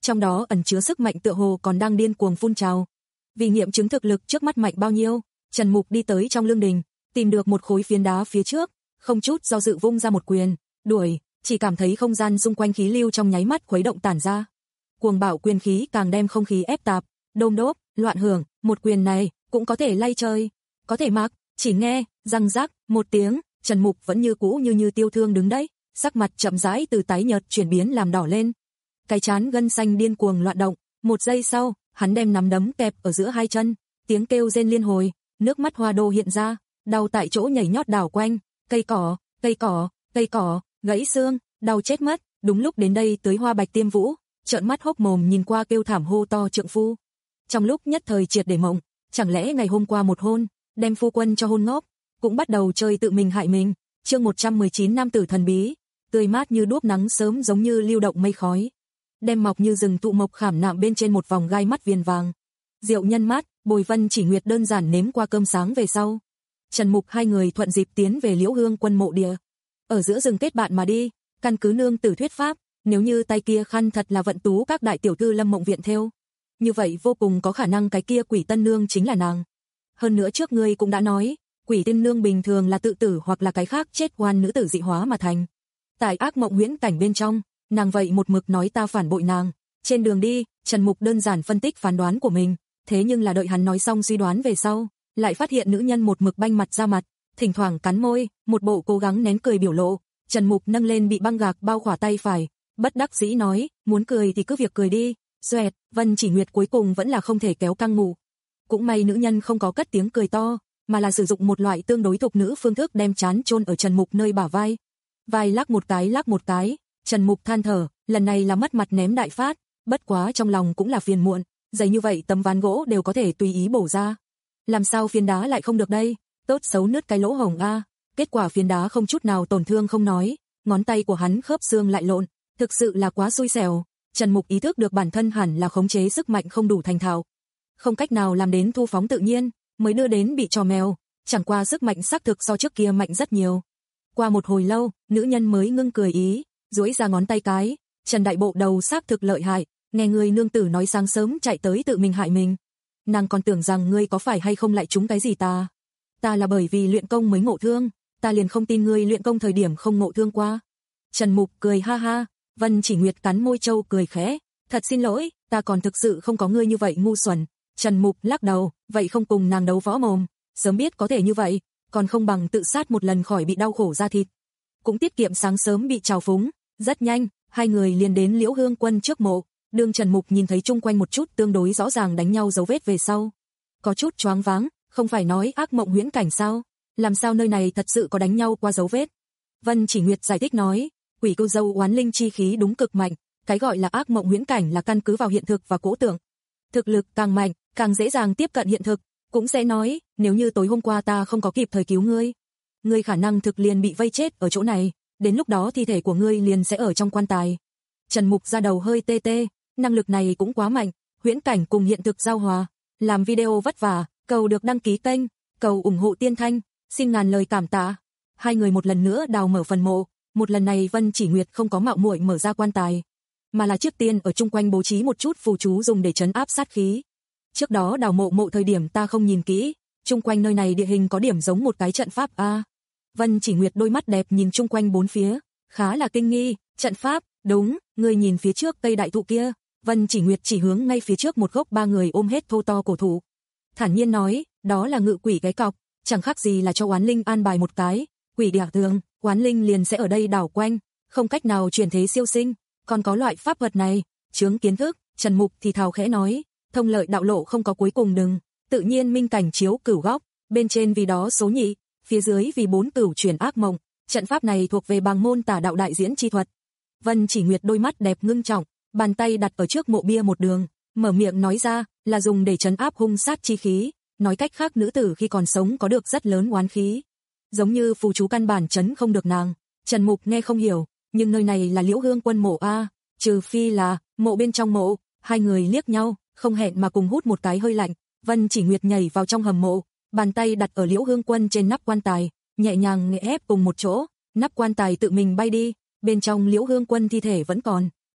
Speaker 2: trong đó ẩn chứa sức mạnh tựa hồ còn đang điên cuồng phun trào. Vì nghiệm chứng thực lực trước mắt mạnh bao nhiêu, Trần Mục đi tới trong lương đình, tìm được một khối phiến đá phía trước, không chút do dự vung ra một quyền, đuổi, chỉ cảm thấy không gian xung quanh khí lưu trong nháy mắt khuấy động tản ra. Cuồng bạo quyền khí càng đem không khí ép tạp, đôm đốp, loạn hưởng, một quyền này cũng có thể lay trời, có thể mặc, chỉ nghe răng rắc một tiếng, Trần Mục vẫn như cũ như như tiêu thương đứng đấy, sắc mặt chậm rãi từ tái nhợt chuyển biến làm đỏ lên. Cái trán gân xanh điên cuồng loạn động, một giây sau, hắn đem nắm đấm kẹp ở giữa hai chân, tiếng kêu rên liên hồi, nước mắt hoa đô hiện ra, đau tại chỗ nhảy nhót đảo quanh, cây cỏ, cây cỏ, cây cỏ, gãy xương, đau chết mất. Đúng lúc đến đây tới Hoa Bạch Tiêm Vũ, trợn mắt hốc mồm nhìn qua kêu thảm hô to trượng phu. Trong lúc nhất thời triệt để mộng, chẳng lẽ ngày hôm qua một hôn, đem phu quân cho hôn ngốc, cũng bắt đầu chơi tự mình hại mình. Chương một trăm mười chín nam tử thần bí, tươi mát như đuốc nắng sớm giống như lưu động mây khói, đem mọc như rừng thụ mộc khảm nạm bên trên một vòng gai mắt viền vàng. Rượu nhân mát, Bồi Vân Chỉ Nguyệt đơn giản nếm qua cơm sáng về sau, Trần Mục hai người thuận dịp tiến về Liễu Hương Quân mộ địa. Ở giữa rừng kết bạn mà đi, căn cứ nương tử thuyết pháp, nếu như tay kia khăn thật là vận tú các đại tiểu thư Lâm Mộng Viện thêu, như vậy vô cùng có khả năng cái kia Quỷ Tân nương chính là nàng. Hơn nữa trước ngươi cũng đã nói, Quỷ Tân nương bình thường là tự tử hoặc là cái khác chết oan nữ tử dị hóa mà thành. Tại ác mộng huyễn cảnh bên trong, nàng vậy một mực nói ta phản bội nàng. Trên đường đi, Trần Mục đơn giản phân tích phán đoán của mình, thế nhưng là đợi hắn nói xong suy đoán về sau, lại phát hiện nữ nhân một mực banh mặt ra mặt, thỉnh thoảng cắn môi, một bộ cố gắng nén cười biểu lộ. Trần Mục nâng lên bị băng gạc bao khỏa tay phải, bất đắc dĩ nói, muốn cười thì cứ việc cười đi. Xoẹt, Vân Chỉ Nguyệt cuối cùng vẫn là không thể kéo căng ngủ. Cũng may nữ nhân không có cất tiếng cười to, mà là sử dụng một loại tương đối thục nữ phương thức đem trán chôn ở Trần Mục nơi bả vai. Vai lắc một cái lắc một cái, Trần Mục than thở, lần này là mất mặt ném đại phát, bất quá trong lòng cũng là phiền muộn, giày như vậy tấm ván gỗ đều có thể tùy ý bổ ra. Làm sao phiến đá lại không được đây, tốt xấu nứt cái lỗ hổng a. Kết quả phiến đá không chút nào tổn thương không nói, ngón tay của hắn khớp xương lại lộn, thực sự là quá xui xẻo. Trần Mục ý thức được bản thân hẳn là khống chế sức mạnh không đủ thành thạo, không cách nào làm đến thu phóng tự nhiên, mới đưa đến bị trò mèo, chẳng qua sức mạnh xác thực so trước kia mạnh rất nhiều. Qua một hồi lâu, nữ nhân mới ngưng cười ý, duỗi ra ngón tay cái, Trần Đại Bộ đầu xác thực lợi hại, nghe người nương tử nói sáng sớm chạy tới tự mình hại mình. Nàng còn tưởng rằng ngươi có phải hay không lại trúng cái gì ta. Ta là bởi vì luyện công mới ngộ thương, ta liền không tin ngươi luyện công thời điểm không ngộ thương qua. Trần Mục cười ha ha, Vân Chỉ Nguyệt cắn môi trâu cười khẽ, thật xin lỗi, ta còn thực sự không có ngươi như vậy ngu xuẩn. Trần Mục lắc đầu, vậy không cùng nàng đấu võ mồm, sớm biết có thể như vậy, còn không bằng tự sát một lần khỏi bị đau khổ da thịt. Cũng tiết kiệm sáng sớm bị trào phúng, rất nhanh, hai người liền đến Liễu Hương Quân trước mộ. Đường Trần Mục nhìn thấy chung quanh một chút tương đối rõ ràng đánh nhau dấu vết về sau, có chút choáng váng, không phải nói ác mộng huyễn cảnh sao, làm sao nơi này thật sự có đánh nhau qua dấu vết. Vân Chỉ Nguyệt giải thích nói, quỷ cô dâu oán linh chi khí đúng cực mạnh, cái gọi là ác mộng huyễn cảnh là căn cứ vào hiện thực và cố tưởng. Thực lực càng mạnh, càng dễ dàng tiếp cận hiện thực, cũng sẽ nói, nếu như tối hôm qua ta không có kịp thời cứu ngươi, ngươi khả năng thực liền bị vây chết ở chỗ này, đến lúc đó thi thể của ngươi liền sẽ ở trong quan tài. Trần Mục ra đầu hơi tê tê, năng lực này cũng quá mạnh, huyễn cảnh cùng hiện thực giao hòa, làm video vất vả, cầu được đăng ký kênh, cầu ủng hộ Tiên Thanh, xin ngàn lời cảm tạ. Hai người một lần nữa đào mở phần mộ, một lần này Vân Chỉ Nguyệt không có mạo muội mở ra quan tài, mà là trước tiên ở chung quanh bố trí một chút phù chú dùng để trấn áp sát khí. Trước đó đào mộ mộ thời điểm ta không nhìn kỹ, chung quanh nơi này địa hình có điểm giống một cái trận pháp a. À. Vân Chỉ Nguyệt đôi mắt đẹp nhìn chung quanh bốn phía, khá là kinh nghi, trận pháp, đúng, người nhìn phía trước cây đại thụ kia. Vân Chỉ Nguyệt chỉ hướng ngay phía trước một gốc ba người ôm hết thô to cổ thụ, thản nhiên nói, đó là ngự quỷ cái cọc, chẳng khác gì là cho oán linh an bài một cái, quỷ địa thường, oán linh liền sẽ ở đây đảo quanh, không cách nào chuyển thế siêu sinh, còn có loại pháp thuật này, chướng kiến thức. Trần Mục thì thào khẽ nói, thông lợi đạo lộ không có cuối cùng đừng, tự nhiên minh cảnh chiếu cửu góc, bên trên vì đó số nhị, phía dưới vì bốn cửu chuyển ác mộng, trận pháp này thuộc về bàng môn tả đạo đại diễn chi thuật. Vân Chỉ Nguyệt đôi mắt đẹp ngưng trọng, bàn tay đặt ở trước mộ bia một đường, mở miệng nói ra, là dùng để trấn áp hung sát chi khí, nói cách khác nữ tử khi còn sống có được rất lớn oán khí, giống như phù chú căn bản trấn không được nàng. Trần Mục nghe không hiểu, nhưng nơi này là Liễu Hương Quân mộ a, trừ phi là mộ bên trong mộ. Hai người liếc nhau, không hẹn mà cùng hút một cái hơi lạnh. Vân Chỉ Nguyệt nhảy vào trong hầm mộ, bàn tay đặt ở Liễu Hương Quân trên nắp quan tài, nhẹ nhàng ép cùng một chỗ, nắp quan tài tự mình bay đi, bên trong Liễu Hương Quân thi thể vẫn còn,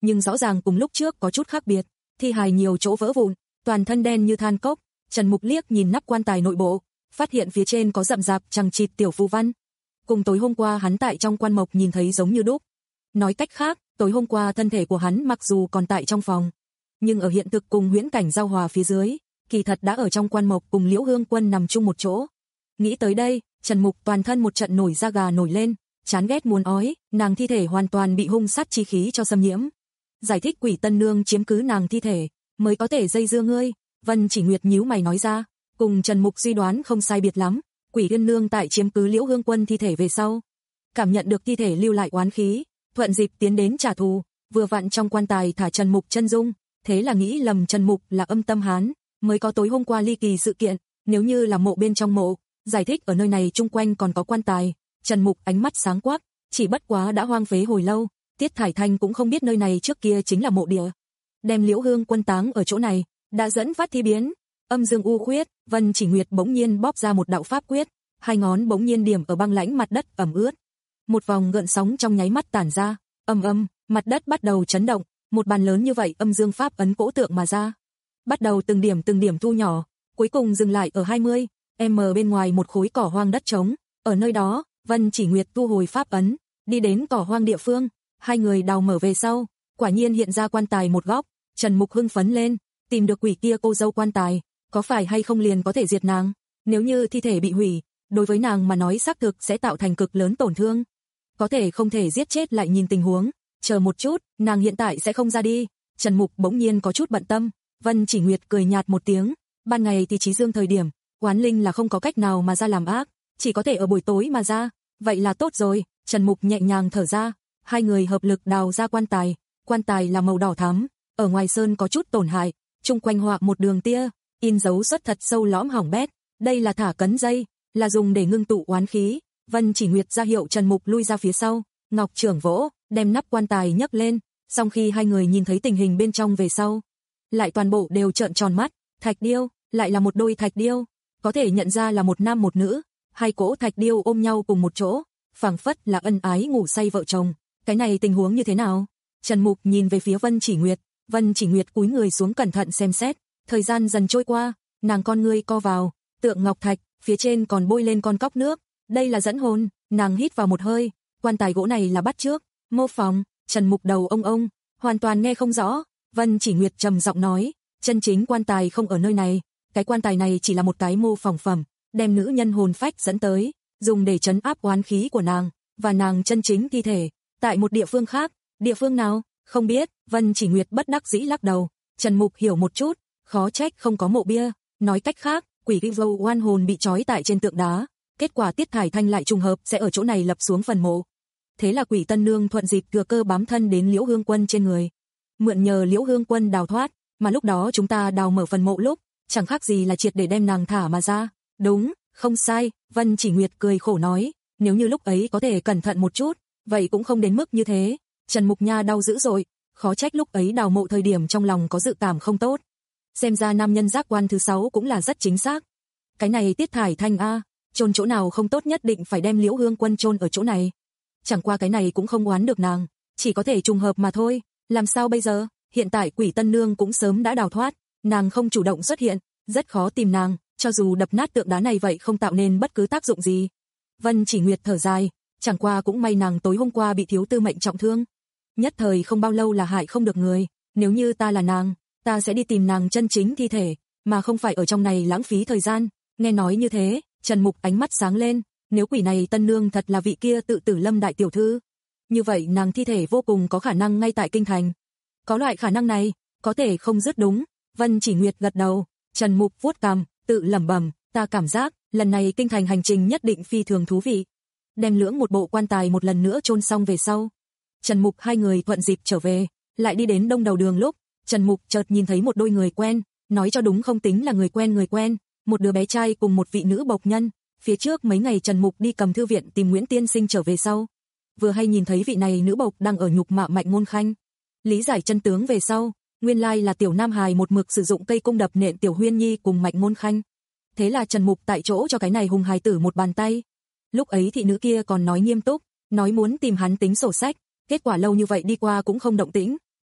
Speaker 2: nhưng rõ ràng cùng lúc trước có chút khác biệt, thi hài nhiều chỗ vỡ vụn, toàn thân đen như than cốc. Trần Mục liếc nhìn nắp quan tài nội bộ, phát hiện phía trên có rậm rạp chằng chịt tiểu phù văn. Cùng tối hôm qua hắn tại trong quan mộc nhìn thấy giống như đúc. Nói cách khác, tối hôm qua thân thể của hắn mặc dù còn tại trong phòng, nhưng ở hiện thực cùng huyễn cảnh giao hòa phía dưới, kỳ thật đã ở trong quan mộc cùng Liễu Hương Quân nằm chung một chỗ. Nghĩ tới đây, Trần Mục toàn thân một trận nổi da gà nổi lên, chán ghét muốn ói, nàng thi thể hoàn toàn bị hung sát chi khí cho xâm nhiễm. Giải thích Quỷ Tân Nương chiếm cứ nàng thi thể, mới có thể dây dưa ngươi. Vân Chỉ Nguyệt nhíu mày nói ra, cùng Trần Mục suy đoán không sai biệt lắm. Quỷ Tiên Nương tại chiếm cứ Liễu Hương Quân thi thể về sau, cảm nhận được thi thể lưu lại oán khí, thuận dịp tiến đến trả thù, vừa vặn trong quan tài thả Trần Mục chân dung, thế là nghĩ lầm Trần Mục là âm tâm hán, mới có tối hôm qua ly kỳ sự kiện. Nếu như là mộ bên trong mộ, giải thích ở nơi này chung quanh còn có quan tài. Trần Mục ánh mắt sáng quắc, chỉ bất quá đã hoang phế hồi lâu, Tiết Thải Thanh cũng không biết nơi này trước kia chính là mộ địa. Đem Liễu Hương Quân táng ở chỗ này, đã dẫn phát thi biến. Âm dương u khuyết, Vân Chỉ Nguyệt bỗng nhiên bóp ra một đạo pháp quyết, hai ngón bỗng nhiên điểm ở băng lãnh mặt đất ẩm ướt. Một vòng gợn sóng trong nháy mắt tản ra, âm âm, mặt đất bắt đầu chấn động, một bàn lớn như vậy âm dương pháp ấn cỗ tượng mà ra. Bắt đầu từng điểm từng điểm thu nhỏ, cuối cùng dừng lại ở hai mươi m bên ngoài một khối cỏ hoang đất trống. Ở nơi đó, Vân Chỉ Nguyệt thu hồi pháp ấn, đi đến cỏ hoang địa phương, hai người đào mở về sau, quả nhiên hiện ra quan tài một góc. Trần Mục hưng phấn lên, tìm được quỷ kia cô dâu quan tài, có phải hay không liền có thể diệt nàng? Nếu như thi thể bị hủy, đối với nàng mà nói xác thực sẽ tạo thành cực lớn tổn thương. Có thể không thể giết chết lại nhìn tình huống, chờ một chút, nàng hiện tại sẽ không ra đi. Trần Mục bỗng nhiên có chút bận tâm. Vân Chỉ Nguyệt cười nhạt một tiếng, ban ngày thì trí dương thời điểm, oán linh là không có cách nào mà ra làm ác, chỉ có thể ở buổi tối mà ra, vậy là tốt rồi. Trần Mục nhẹ nhàng thở ra, hai người hợp lực đào ra quan tài, quan tài là màu đỏ thắm, ở ngoài sơn có chút tổn hại, chung quanh họa một đường tia, in dấu xuất thật sâu lõm hỏng bét, đây là thả cấn dây, là dùng để ngưng tụ oán khí. Vân Chỉ Nguyệt ra hiệu Trần Mục lui ra phía sau, ngọc trưởng vỗ, đem nắp quan tài nhấc lên, sau khi hai người nhìn thấy tình hình bên trong về sau, lại toàn bộ đều trợn tròn mắt. Thạch điêu, lại là một đôi thạch điêu, có thể nhận ra là một nam một nữ, hai cỗ thạch điêu ôm nhau cùng một chỗ, phảng phất là ân ái ngủ say vợ chồng. Cái này tình huống như thế nào? Trần Mục nhìn về phía Vân Chỉ Nguyệt, Vân Chỉ Nguyệt cúi người xuống cẩn thận xem xét, thời gian dần trôi qua, nàng con ngươi co vào, tượng ngọc thạch, phía trên còn bôi lên con cóc nước, đây là dẫn hồn. Nàng hít vào một hơi, quan tài gỗ này là bắt trước, mô phỏng. Trần Mục đầu ông ông, hoàn toàn nghe không rõ. Vân Chỉ Nguyệt trầm giọng nói, chân chính quan tài không ở nơi này, cái quan tài này chỉ là một cái mô phỏng phẩm, đem nữ nhân hồn phách dẫn tới, dùng để trấn áp oán khí của nàng, và nàng chân chính thi thể, tại một địa phương khác. Địa phương nào? Không biết. Vân Chỉ Nguyệt bất đắc dĩ lắc đầu. Trần Mục hiểu một chút, khó trách không có mộ bia, nói cách khác, quỷ ghi dâu oan hồn bị trói tại trên tượng đá, kết quả Tiết Thải Thanh lại trùng hợp sẽ ở chỗ này lập xuống phần mộ. Thế là Quỷ Tân Nương thuận dịp thừa cơ bám thân đến Liễu Hương Quân trên người, mượn nhờ Liễu Hương Quân đào thoát, mà lúc đó chúng ta đào mở phần mộ lúc, chẳng khác gì là triệt để đem nàng thả mà ra. Đúng, không sai. Vân Chỉ Nguyệt cười khổ nói, nếu như lúc ấy có thể cẩn thận một chút, vậy cũng không đến mức như thế. Trần Mục nha đau dữ rồi, khó trách lúc ấy đào mộ thời điểm trong lòng có dự cảm không tốt. Xem ra nam nhân giác quan thứ sáu cũng là rất chính xác. Cái này Tiết Thải Thanh a, chôn chỗ nào không tốt nhất định phải đem Liễu Hương Quân chôn ở chỗ này. Chẳng qua cái này cũng không oán được nàng, chỉ có thể trùng hợp mà thôi. Làm sao bây giờ? Hiện tại Quỷ Tân Nương cũng sớm đã đào thoát, nàng không chủ động xuất hiện, rất khó tìm nàng, cho dù đập nát tượng đá này vậy không tạo nên bất cứ tác dụng gì. Vân Chỉ Nguyệt thở dài, chẳng qua cũng may nàng tối hôm qua bị thiếu tư mệnh trọng thương, nhất thời không bao lâu là hại không được người. Nếu như ta là nàng, ta sẽ đi tìm nàng chân chính thi thể, mà không phải ở trong này lãng phí thời gian. Nghe nói như thế, Trần Mục ánh mắt sáng lên, nếu quỷ này Tân Nương thật là vị kia Tự Tử Lâm đại tiểu thư, như vậy nàng thi thể vô cùng có khả năng ngay tại kinh thành. Có loại khả năng này, có thể không dứt đúng. Vân Chỉ Nguyệt gật đầu. Trần Mục vuốt cằm, tự lẩm bẩm, ta cảm giác lần này kinh thành hành trình nhất định phi thường thú vị. Đem lưỡng một bộ quan tài một lần nữa chôn xong về sau, Trần Mục hai người thuận dịp trở về, lại đi đến đông đầu đường lúc, Trần Mục chợt nhìn thấy một đôi người quen, nói cho đúng không tính là người quen người quen, một đứa bé trai cùng một vị nữ bộc nhân. Phía trước mấy ngày Trần Mục đi Cầm Thư viện tìm Nguyễn Tiên Sinh trở về sau, vừa hay nhìn thấy vị này nữ bộc đang ở nhục mạ Mạnh Ngôn Khanh. Lý giải chân tướng về sau, nguyên lai là tiểu nam hài một mực sử dụng cây cung đập nện tiểu Huyên Nhi cùng Mạnh Ngôn Khanh. Thế là Trần Mục tại chỗ cho cái này hùng hài tử một bàn tay. Lúc ấy thị nữ kia còn nói nghiêm túc, nói muốn tìm hắn tính sổ sách, kết quả lâu như vậy đi qua cũng không động tĩnh,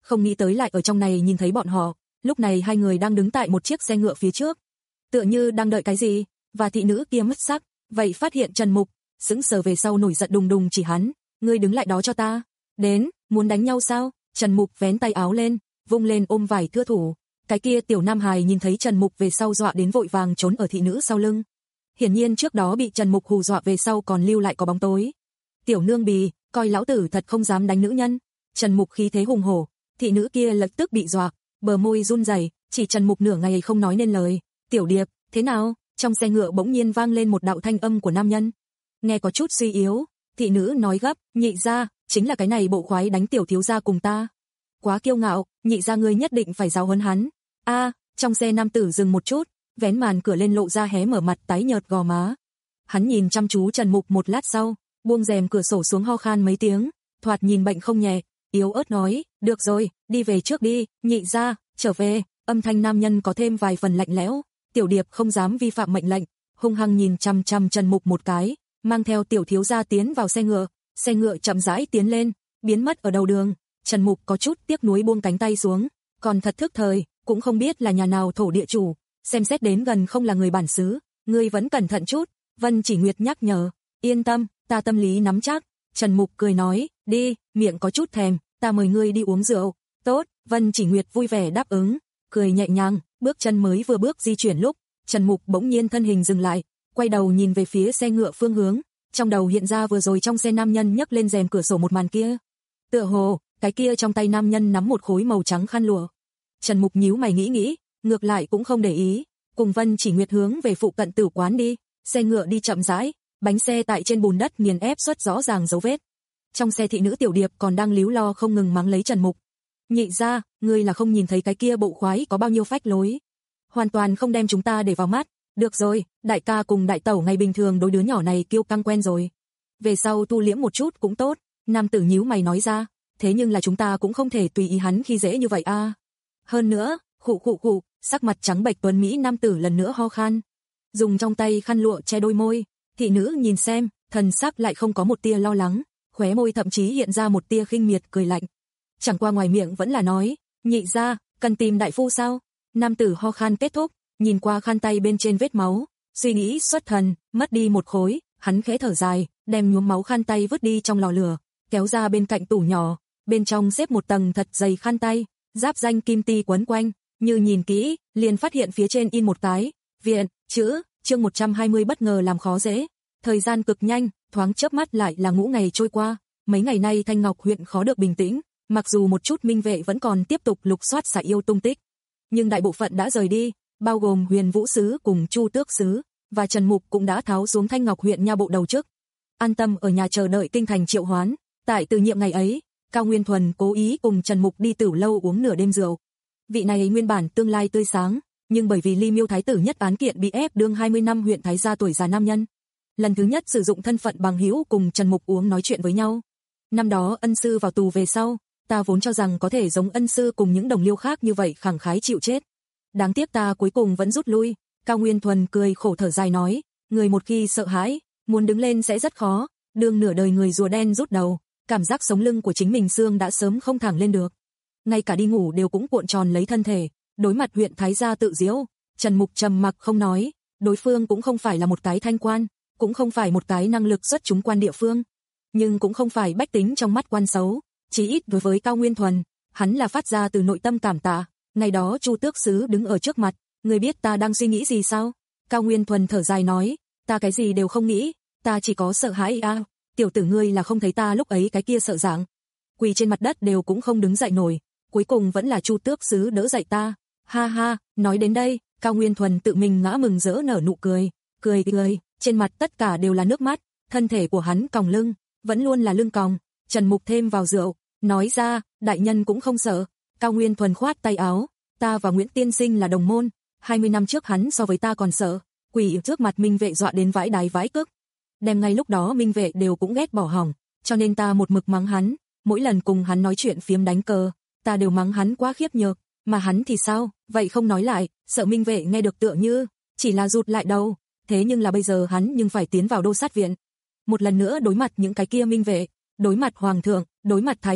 Speaker 2: không nghĩ tới lại ở trong này nhìn thấy bọn họ. Lúc này hai người đang đứng tại một chiếc xe ngựa phía trước, tựa như đang đợi cái gì, và thị nữ kia mất sắc, vậy phát hiện Trần Mục, sững sờ về sau nổi giận đùng đùng chỉ hắn, ngươi đứng lại đó cho ta. Đến, muốn đánh nhau sao? Trần Mục vén tay áo lên, vung lên ôm vải thưa thủ. Cái kia tiểu nam hài nhìn thấy Trần Mục về sau dọa đến vội vàng trốn ở thị nữ sau lưng. Hiển nhiên trước đó bị Trần Mục hù dọa về sau còn lưu lại có bóng tối. Tiểu nương bì, coi lão tử thật không dám đánh nữ nhân. Trần Mục khí thế hùng hổ, thị nữ kia lập tức bị dọa, bờ môi run rẩy, chỉ Trần Mục nửa ngày không nói nên lời. Tiểu Điệp, thế nào? Trong xe ngựa bỗng nhiên vang lên một đạo thanh âm của nam nhân. Nghe có chút suy yếu, thị nữ nói gấp, nhị gia, chính là cái này bộ khoái đánh tiểu thiếu gia cùng ta. Quá kiêu ngạo, nhị gia ngươi nhất định phải giáo huấn hắn. A, trong xe nam tử dừng một chút, vén màn cửa lên lộ ra hé mở mặt tái nhợt gò má. Hắn nhìn chăm chú Trần Mục một lát sau, buông rèm cửa sổ xuống ho khan mấy tiếng, thoạt nhìn bệnh không nhẹ, yếu ớt nói, được rồi, đi về trước đi, nhị gia, trở về. Âm thanh nam nhân có thêm vài phần lạnh lẽo. Tiểu Điệp không dám vi phạm mệnh lệnh, hung hăng nhìn chăm chăm Trần Mục một cái, mang theo tiểu thiếu gia tiến vào xe ngựa. Xe ngựa chậm rãi tiến lên, biến mất ở đầu đường. Trần Mục có chút tiếc nuối buông cánh tay xuống, còn thật thức thời, cũng không biết là nhà nào thổ địa chủ, xem xét đến gần không là người bản xứ, ngươi vẫn cẩn thận chút. Vân Chỉ Nguyệt nhắc nhở, yên tâm, ta tâm lý nắm chắc. Trần Mục cười nói, đi, miệng có chút thèm, ta mời ngươi đi uống rượu. Tốt, Vân Chỉ Nguyệt vui vẻ đáp ứng, cười nhẹ nhàng, bước chân mới vừa bước di chuyển lúc, Trần Mục bỗng nhiên thân hình dừng lại, quay đầu nhìn về phía xe ngựa phương hướng, trong đầu hiện ra vừa rồi trong xe nam nhân nhấc lên rèm cửa sổ một màn kia. Tựa hồ, cái kia trong tay nam nhân nắm một khối màu trắng khăn lụa. Trần Mục nhíu mày nghĩ nghĩ, ngược lại cũng không để ý, cùng Vân Chỉ Nguyệt hướng về phụ cận tử quán đi. Xe ngựa đi chậm rãi, bánh xe tại trên bùn đất nghiền ép xuất rõ ràng dấu vết. Trong xe thị nữ Tiểu Điệp còn đang líu lo không ngừng mắng lấy Trần Mục. Nhị gia, ngươi là không nhìn thấy cái kia bộ khoái có bao nhiêu phách lối, hoàn toàn không đem chúng ta để vào mắt. Được rồi, đại ca cùng đại tẩu ngày bình thường đối đứa nhỏ này kiêu căng quen rồi, về sau tu liễm một chút cũng tốt. Nam tử nhíu mày nói ra, thế nhưng là chúng ta cũng không thể tùy ý hắn khi dễ như vậy a. À. Hơn nữa, khụ khụ khụ, sắc mặt trắng bệch tuấn mỹ nam tử lần nữa ho khan, dùng trong tay khăn lụa che đôi môi. Thị nữ nhìn xem, thần sắc lại không có một tia lo lắng, khóe môi thậm chí hiện ra một tia khinh miệt cười lạnh. Chẳng qua ngoài miệng vẫn là nói, nhị gia, cần tìm đại phu sao? Nam tử ho khan kết thúc, nhìn qua khăn tay bên trên vết máu, suy nghĩ xuất thần, mất đi một khối, hắn khẽ thở dài, đem nhuốm máu khăn tay vứt đi trong lò lửa, kéo ra bên cạnh tủ nhỏ, bên trong xếp một tầng thật dày khăn tay, giáp danh kim ti quấn quanh, như nhìn kỹ, liền phát hiện phía trên in một cái, viện, chữ, chương một trăm hai mươi bất ngờ làm khó dễ. Thời gian cực nhanh, thoáng chớp mắt lại là ngũ ngày trôi qua, mấy ngày nay Thanh Ngọc huyện khó được bình tĩnh, mặc dù một chút minh vệ vẫn còn tiếp tục lục soát xà yêu tung tích, nhưng đại bộ phận đã rời đi, bao gồm Huyền Vũ sứ cùng Chu Tước sứ, và Trần Mục cũng đã tháo xuống Thanh Ngọc huyện nha bộ đầu chức, an tâm ở nhà chờ đợi kinh thành triệu hoán. Tại từ nhiệm ngày ấy, Cao Nguyên Thuần cố ý cùng Trần Mục đi Tửu lâu uống nửa đêm rượu. Vị này nguyên bản tương lai tươi sáng, nhưng bởi vì Ly Miêu thái tử nhất án kiện bị ép đương hai mươi năm huyện thái gia tuổi già nam nhân, lần thứ nhất sử dụng thân phận bằng hữu cùng Trần Mục uống nói chuyện với nhau. Năm đó ân sư vào tù về sau, ta vốn cho rằng có thể giống ân sư cùng những đồng liêu khác như vậy khẳng khái chịu chết. Đáng tiếc ta cuối cùng vẫn rút lui. Cao Nguyên Thuần cười khổ thở dài nói, người một khi sợ hãi, muốn đứng lên sẽ rất khó, đương nửa đời người rùa đen rút đầu, cảm giác sống lưng của chính mình xương đã sớm không thẳng lên được. Ngay cả đi ngủ đều cũng cuộn tròn lấy thân thể, đối mặt huyện thái gia tự diễu, Trần Mục trầm mặc không nói, đối phương cũng không phải là một cái thanh quan, cũng không phải một cái năng lực xuất chúng quan địa phương, nhưng cũng không phải bách tính trong mắt quan xấu, chí ít đối với Cao Nguyên Thuần, hắn là phát ra từ nội tâm cảm tạ. Ngày đó Chu Tước sứ đứng ở trước mặt, người biết ta đang suy nghĩ gì sao? Cao Nguyên Thuần thở dài nói, ta cái gì đều không nghĩ, ta chỉ có sợ hãi a. À, tiểu tử ngươi là không thấy ta lúc ấy cái kia sợ dạng, quỳ trên mặt đất đều cũng không đứng dậy nổi, cuối cùng vẫn là Chu Tước sứ đỡ dậy ta. Ha ha, nói đến đây, Cao Nguyên Thuần tự mình ngã mừng rỡ nở nụ cười, cười cười, trên mặt tất cả đều là nước mắt, thân thể của hắn còng lưng, vẫn luôn là lưng còng. Trần Mục thêm vào rượu, nói ra, đại nhân cũng không sợ. Cao Nguyên Thuần khoát tay áo, ta và Nguyễn Tiên Sinh là đồng môn, hai mươi năm trước hắn so với ta còn sợ, quỷ trước mặt minh vệ dọa đến vãi đái vãi cức. Đem ngay lúc đó minh vệ đều cũng ghét bỏ hỏng, cho nên ta một mực mắng hắn, mỗi lần cùng hắn nói chuyện phiếm đánh cờ, ta đều mắng hắn quá khiếp nhược, mà hắn thì sao, vậy không nói lại, sợ minh vệ nghe được tựa như, chỉ là rụt lại đầu, thế nhưng là bây giờ hắn nhưng phải tiến vào đô sát viện. Một lần nữa đối mặt những cái kia minh vệ, đối mặt hoàng thượng, đối mặt thái hậu,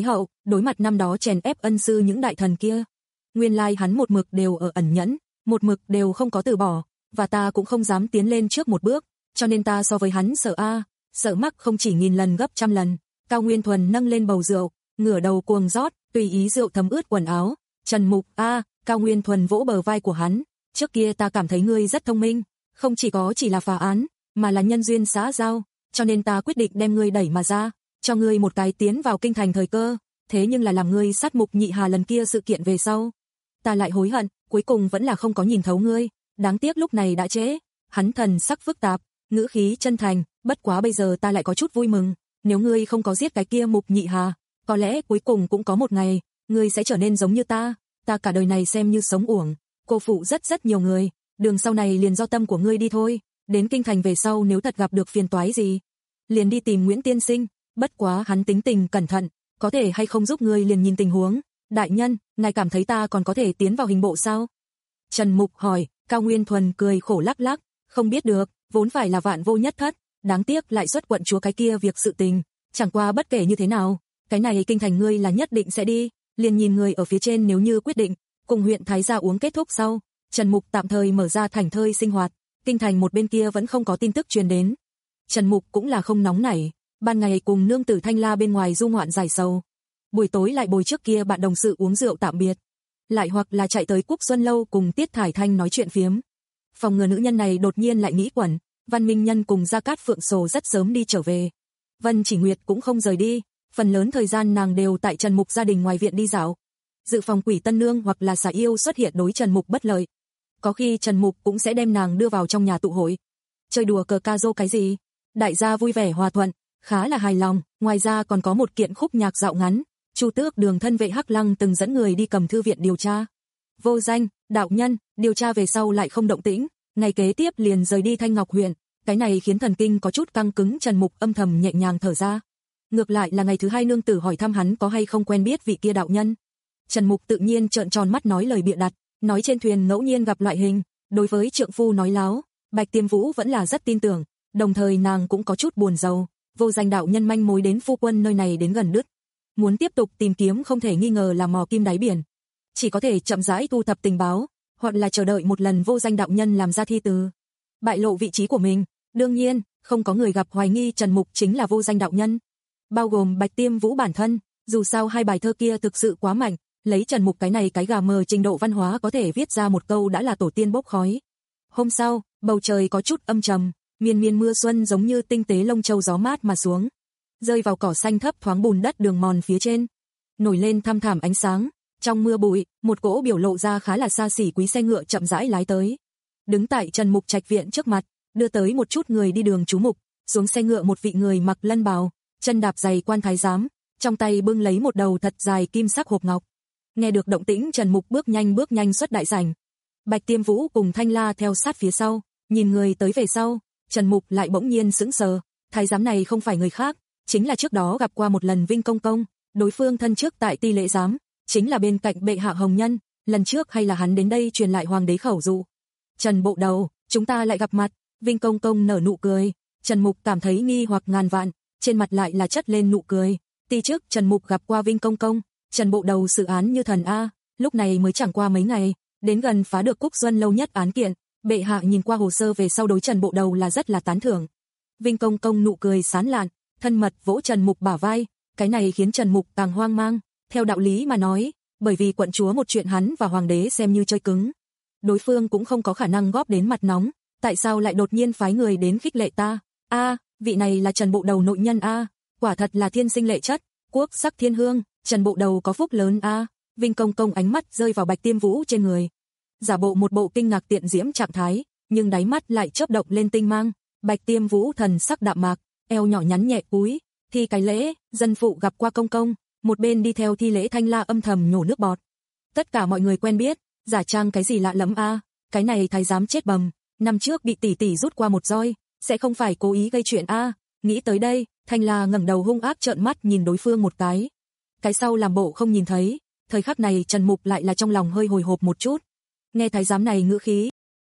Speaker 2: đối mặt năm đó chèn ép ân sư những đại thần kia. Nguyên lai hắn một mực đều ở ẩn nhẫn, một mực đều không có từ bỏ, và ta cũng không dám tiến lên trước một bước, cho nên ta so với hắn sợ a, sợ mắc không chỉ nghìn lần gấp trăm lần. Cao Nguyên Thuần nâng lên bầu rượu, ngửa đầu cuồng rót, tùy ý rượu thấm ướt quần áo. Trần Mục a, Cao Nguyên Thuần vỗ bờ vai của hắn, trước kia ta cảm thấy ngươi rất thông minh, không chỉ có chỉ là phá án, mà là nhân duyên xã giao, cho nên ta quyết định đem ngươi đẩy mà ra, cho ngươi một cái tiến vào kinh thành thời cơ, thế nhưng là làm ngươi sát Mục Nhị Hà lần kia sự kiện về sau, ta lại hối hận, cuối cùng vẫn là không có nhìn thấu ngươi, đáng tiếc lúc này đã trễ. Hắn thần sắc phức tạp, ngữ khí chân thành, bất quá bây giờ ta lại có chút vui mừng, nếu ngươi không có giết cái kia Mục Nhị Hà, có lẽ cuối cùng cũng có một ngày, ngươi sẽ trở nên giống như ta, ta cả đời này xem như sống uổng, cô phụ rất rất nhiều người, đường sau này liền do tâm của ngươi đi thôi, đến kinh thành về sau nếu thật gặp được phiền toái gì, liền đi tìm Nguyễn tiên sinh, bất quá hắn tính tình cẩn thận, có thể hay không giúp ngươi liền nhìn tình huống. Đại nhân, ngài cảm thấy ta còn có thể tiến vào hình bộ sao? Trần Mục hỏi. Cao Nguyên Thuần cười khổ lắc lắc, không biết được, vốn phải là vạn vô nhất thất, đáng tiếc lại xuất quận chúa cái kia việc sự tình, chẳng qua bất kể như thế nào, cái này kinh thành ngươi là nhất định sẽ đi, liền nhìn người ở phía trên nếu như quyết định, cùng huyện Thái gia uống kết thúc sau, Trần Mục tạm thời mở ra thành thơi sinh hoạt, kinh thành một bên kia vẫn không có tin tức truyền đến. Trần Mục cũng là không nóng nảy, ban ngày cùng nương tử Thanh La bên ngoài du ngoạn giải sầu, buổi tối lại bồi trước kia bạn đồng sự uống rượu tạm biệt, lại hoặc là chạy tới Cúc Xuân lâu cùng Tiết Thải Thanh nói chuyện phiếm. Phòng ngừa nữ nhân này đột nhiên lại nghĩ quẩn, Văn Minh Nhân cùng Gia Cát Phượng Sồ rất sớm đi trở về. Vân Chỉ Nguyệt cũng không rời đi, phần lớn thời gian nàng đều tại Trần Mục gia đình ngoài viện đi dạo. Dự phòng Quỷ Tân Nương hoặc là xà yêu xuất hiện đối Trần Mục bất lợi. Có khi Trần Mục cũng sẽ đem nàng đưa vào trong nhà tụ hội. Chơi đùa cờ ca rô cái gì? Đại gia vui vẻ hòa thuận, khá là hài lòng, ngoài ra còn có một kiện khúc nhạc dạo ngắn. Chu Tước Đường thân vệ Hắc Lăng từng dẫn người đi cầm thư viện điều tra. Vô Danh, đạo nhân, điều tra về sau lại không động tĩnh, ngày kế tiếp liền rời đi Thanh Ngọc huyện, cái này khiến thần kinh có chút căng cứng. Trần Mục âm thầm nhẹ nhàng thở ra. Ngược lại là ngày thứ hai nương tử hỏi thăm hắn có hay không quen biết vị kia đạo nhân. Trần Mục tự nhiên trợn tròn mắt nói lời bịa đặt, nói trên thuyền ngẫu nhiên gặp loại hình, đối với trượng phu nói láo, Bạch Tiêm Vũ vẫn là rất tin tưởng, đồng thời nàng cũng có chút buồn rầu, Vô Danh đạo nhân manh mối đến phu quân nơi này đến gần đứt. Muốn tiếp tục tìm kiếm không thể nghi ngờ là mò kim đáy biển, chỉ có thể chậm rãi thu thập tình báo, hoặc là chờ đợi một lần Vô Danh đạo nhân làm ra thi từ, bại lộ vị trí của mình. Đương nhiên, không có người gặp hoài nghi Trần Mục chính là Vô Danh đạo nhân, bao gồm Bạch Tiêm Vũ bản thân, dù sao hai bài thơ kia thực sự quá mạnh, lấy Trần Mục cái này cái gà mờ trình độ văn hóa có thể viết ra một câu đã là tổ tiên bốc khói. Hôm sau, bầu trời có chút âm trầm, miên miên mưa xuân giống như tinh tế lông châu gió mát mà xuống, rơi vào cỏ xanh thấp thoáng bùn đất đường mòn phía trên, nổi lên thăm thẳm ánh sáng. Trong mưa bụi, một cỗ biểu lộ ra khá là xa xỉ quý xe ngựa chậm rãi lái tới, đứng tại Trần Mục trạch viện trước mặt, đưa tới một chút người đi đường chú mục. Xuống xe ngựa một vị người mặc lân bào, chân đạp giày quan thái giám, trong tay bưng lấy một đầu thật dài kim sắc hộp ngọc. Nghe được động tĩnh, Trần Mục bước nhanh bước nhanh xuất đại sảnh. Bạch Tiêm Vũ cùng Thanh La theo sát phía sau, nhìn người tới về sau, Trần Mục lại bỗng nhiên sững sờ, thái giám này không phải người khác, chính là trước đó gặp qua một lần Vinh Công Công, đối phương thân trước tại Ti Lễ giám, chính là bên cạnh bệ hạ Hồng Nhân, lần trước hay là hắn đến đây truyền lại hoàng đế khẩu dụ. Trần bộ đầu, chúng ta lại gặp mặt. Vinh Công Công nở nụ cười, Trần Mục cảm thấy nghi hoặc ngàn vạn, trên mặt lại là chất lên nụ cười. Ti trước Trần Mục gặp qua Vinh Công Công, Trần bộ đầu xử án như thần a, lúc này mới chẳng qua mấy ngày, đến gần phá được Cúc Xuân lâu nhất án kiện, bệ hạ nhìn qua hồ sơ về sau đối Trần bộ đầu là rất là tán thưởng. Vinh Công Công nụ cười sán lạn, thân mật vỗ Trần Mục bả vai, cái này khiến Trần Mục càng hoang mang. Theo đạo lý mà nói, bởi vì quận chúa một chuyện hắn và hoàng đế xem như chơi cứng, đối phương cũng không có khả năng góp đến mặt nóng, tại sao lại đột nhiên phái người đến khích lệ ta? A, vị này là Trần bộ đầu nội nhân a, quả thật là thiên sinh lệ chất, quốc sắc thiên hương, Trần bộ đầu có phúc lớn a. Vinh Công Công ánh mắt rơi vào Bạch Tiêm Vũ trên người, giả bộ một bộ kinh ngạc tiện diễm trạng thái, nhưng đáy mắt lại chớp động lên tinh mang. Bạch Tiêm Vũ thần sắc đạm mạc, eo nhỏ nhắn nhẹ cúi, thi cái lễ, dân phụ gặp qua công công, một bên đi theo thi lễ Thanh La âm thầm nhổ nước bọt. Tất cả mọi người quen biết, giả trang cái gì lạ lẫm a, cái này thái giám chết bầm, năm trước bị tỷ tỷ rút qua một roi, sẽ không phải cố ý gây chuyện a. Nghĩ tới đây, Thanh La ngẩng đầu hung ác trợn mắt nhìn đối phương một cái, cái sau làm bộ không nhìn thấy. Thời khắc này Trần Mục lại là trong lòng hơi hồi hộp một chút, nghe thái giám này ngữ khí.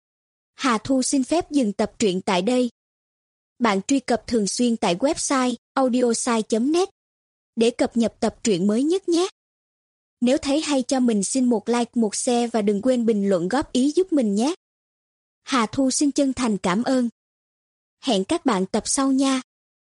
Speaker 3: Hà Thu xin phép dừng tập truyện tại đây. Bạn truy cập thường xuyên tại website audiosai chấm net. để cập nhật tập truyện mới nhất nhé. Nếu thấy hay cho mình xin một like, một share và đừng quên bình luận góp ý giúp mình nhé. Hà Thu xin chân thành cảm ơn. Hẹn các bạn tập sau nha.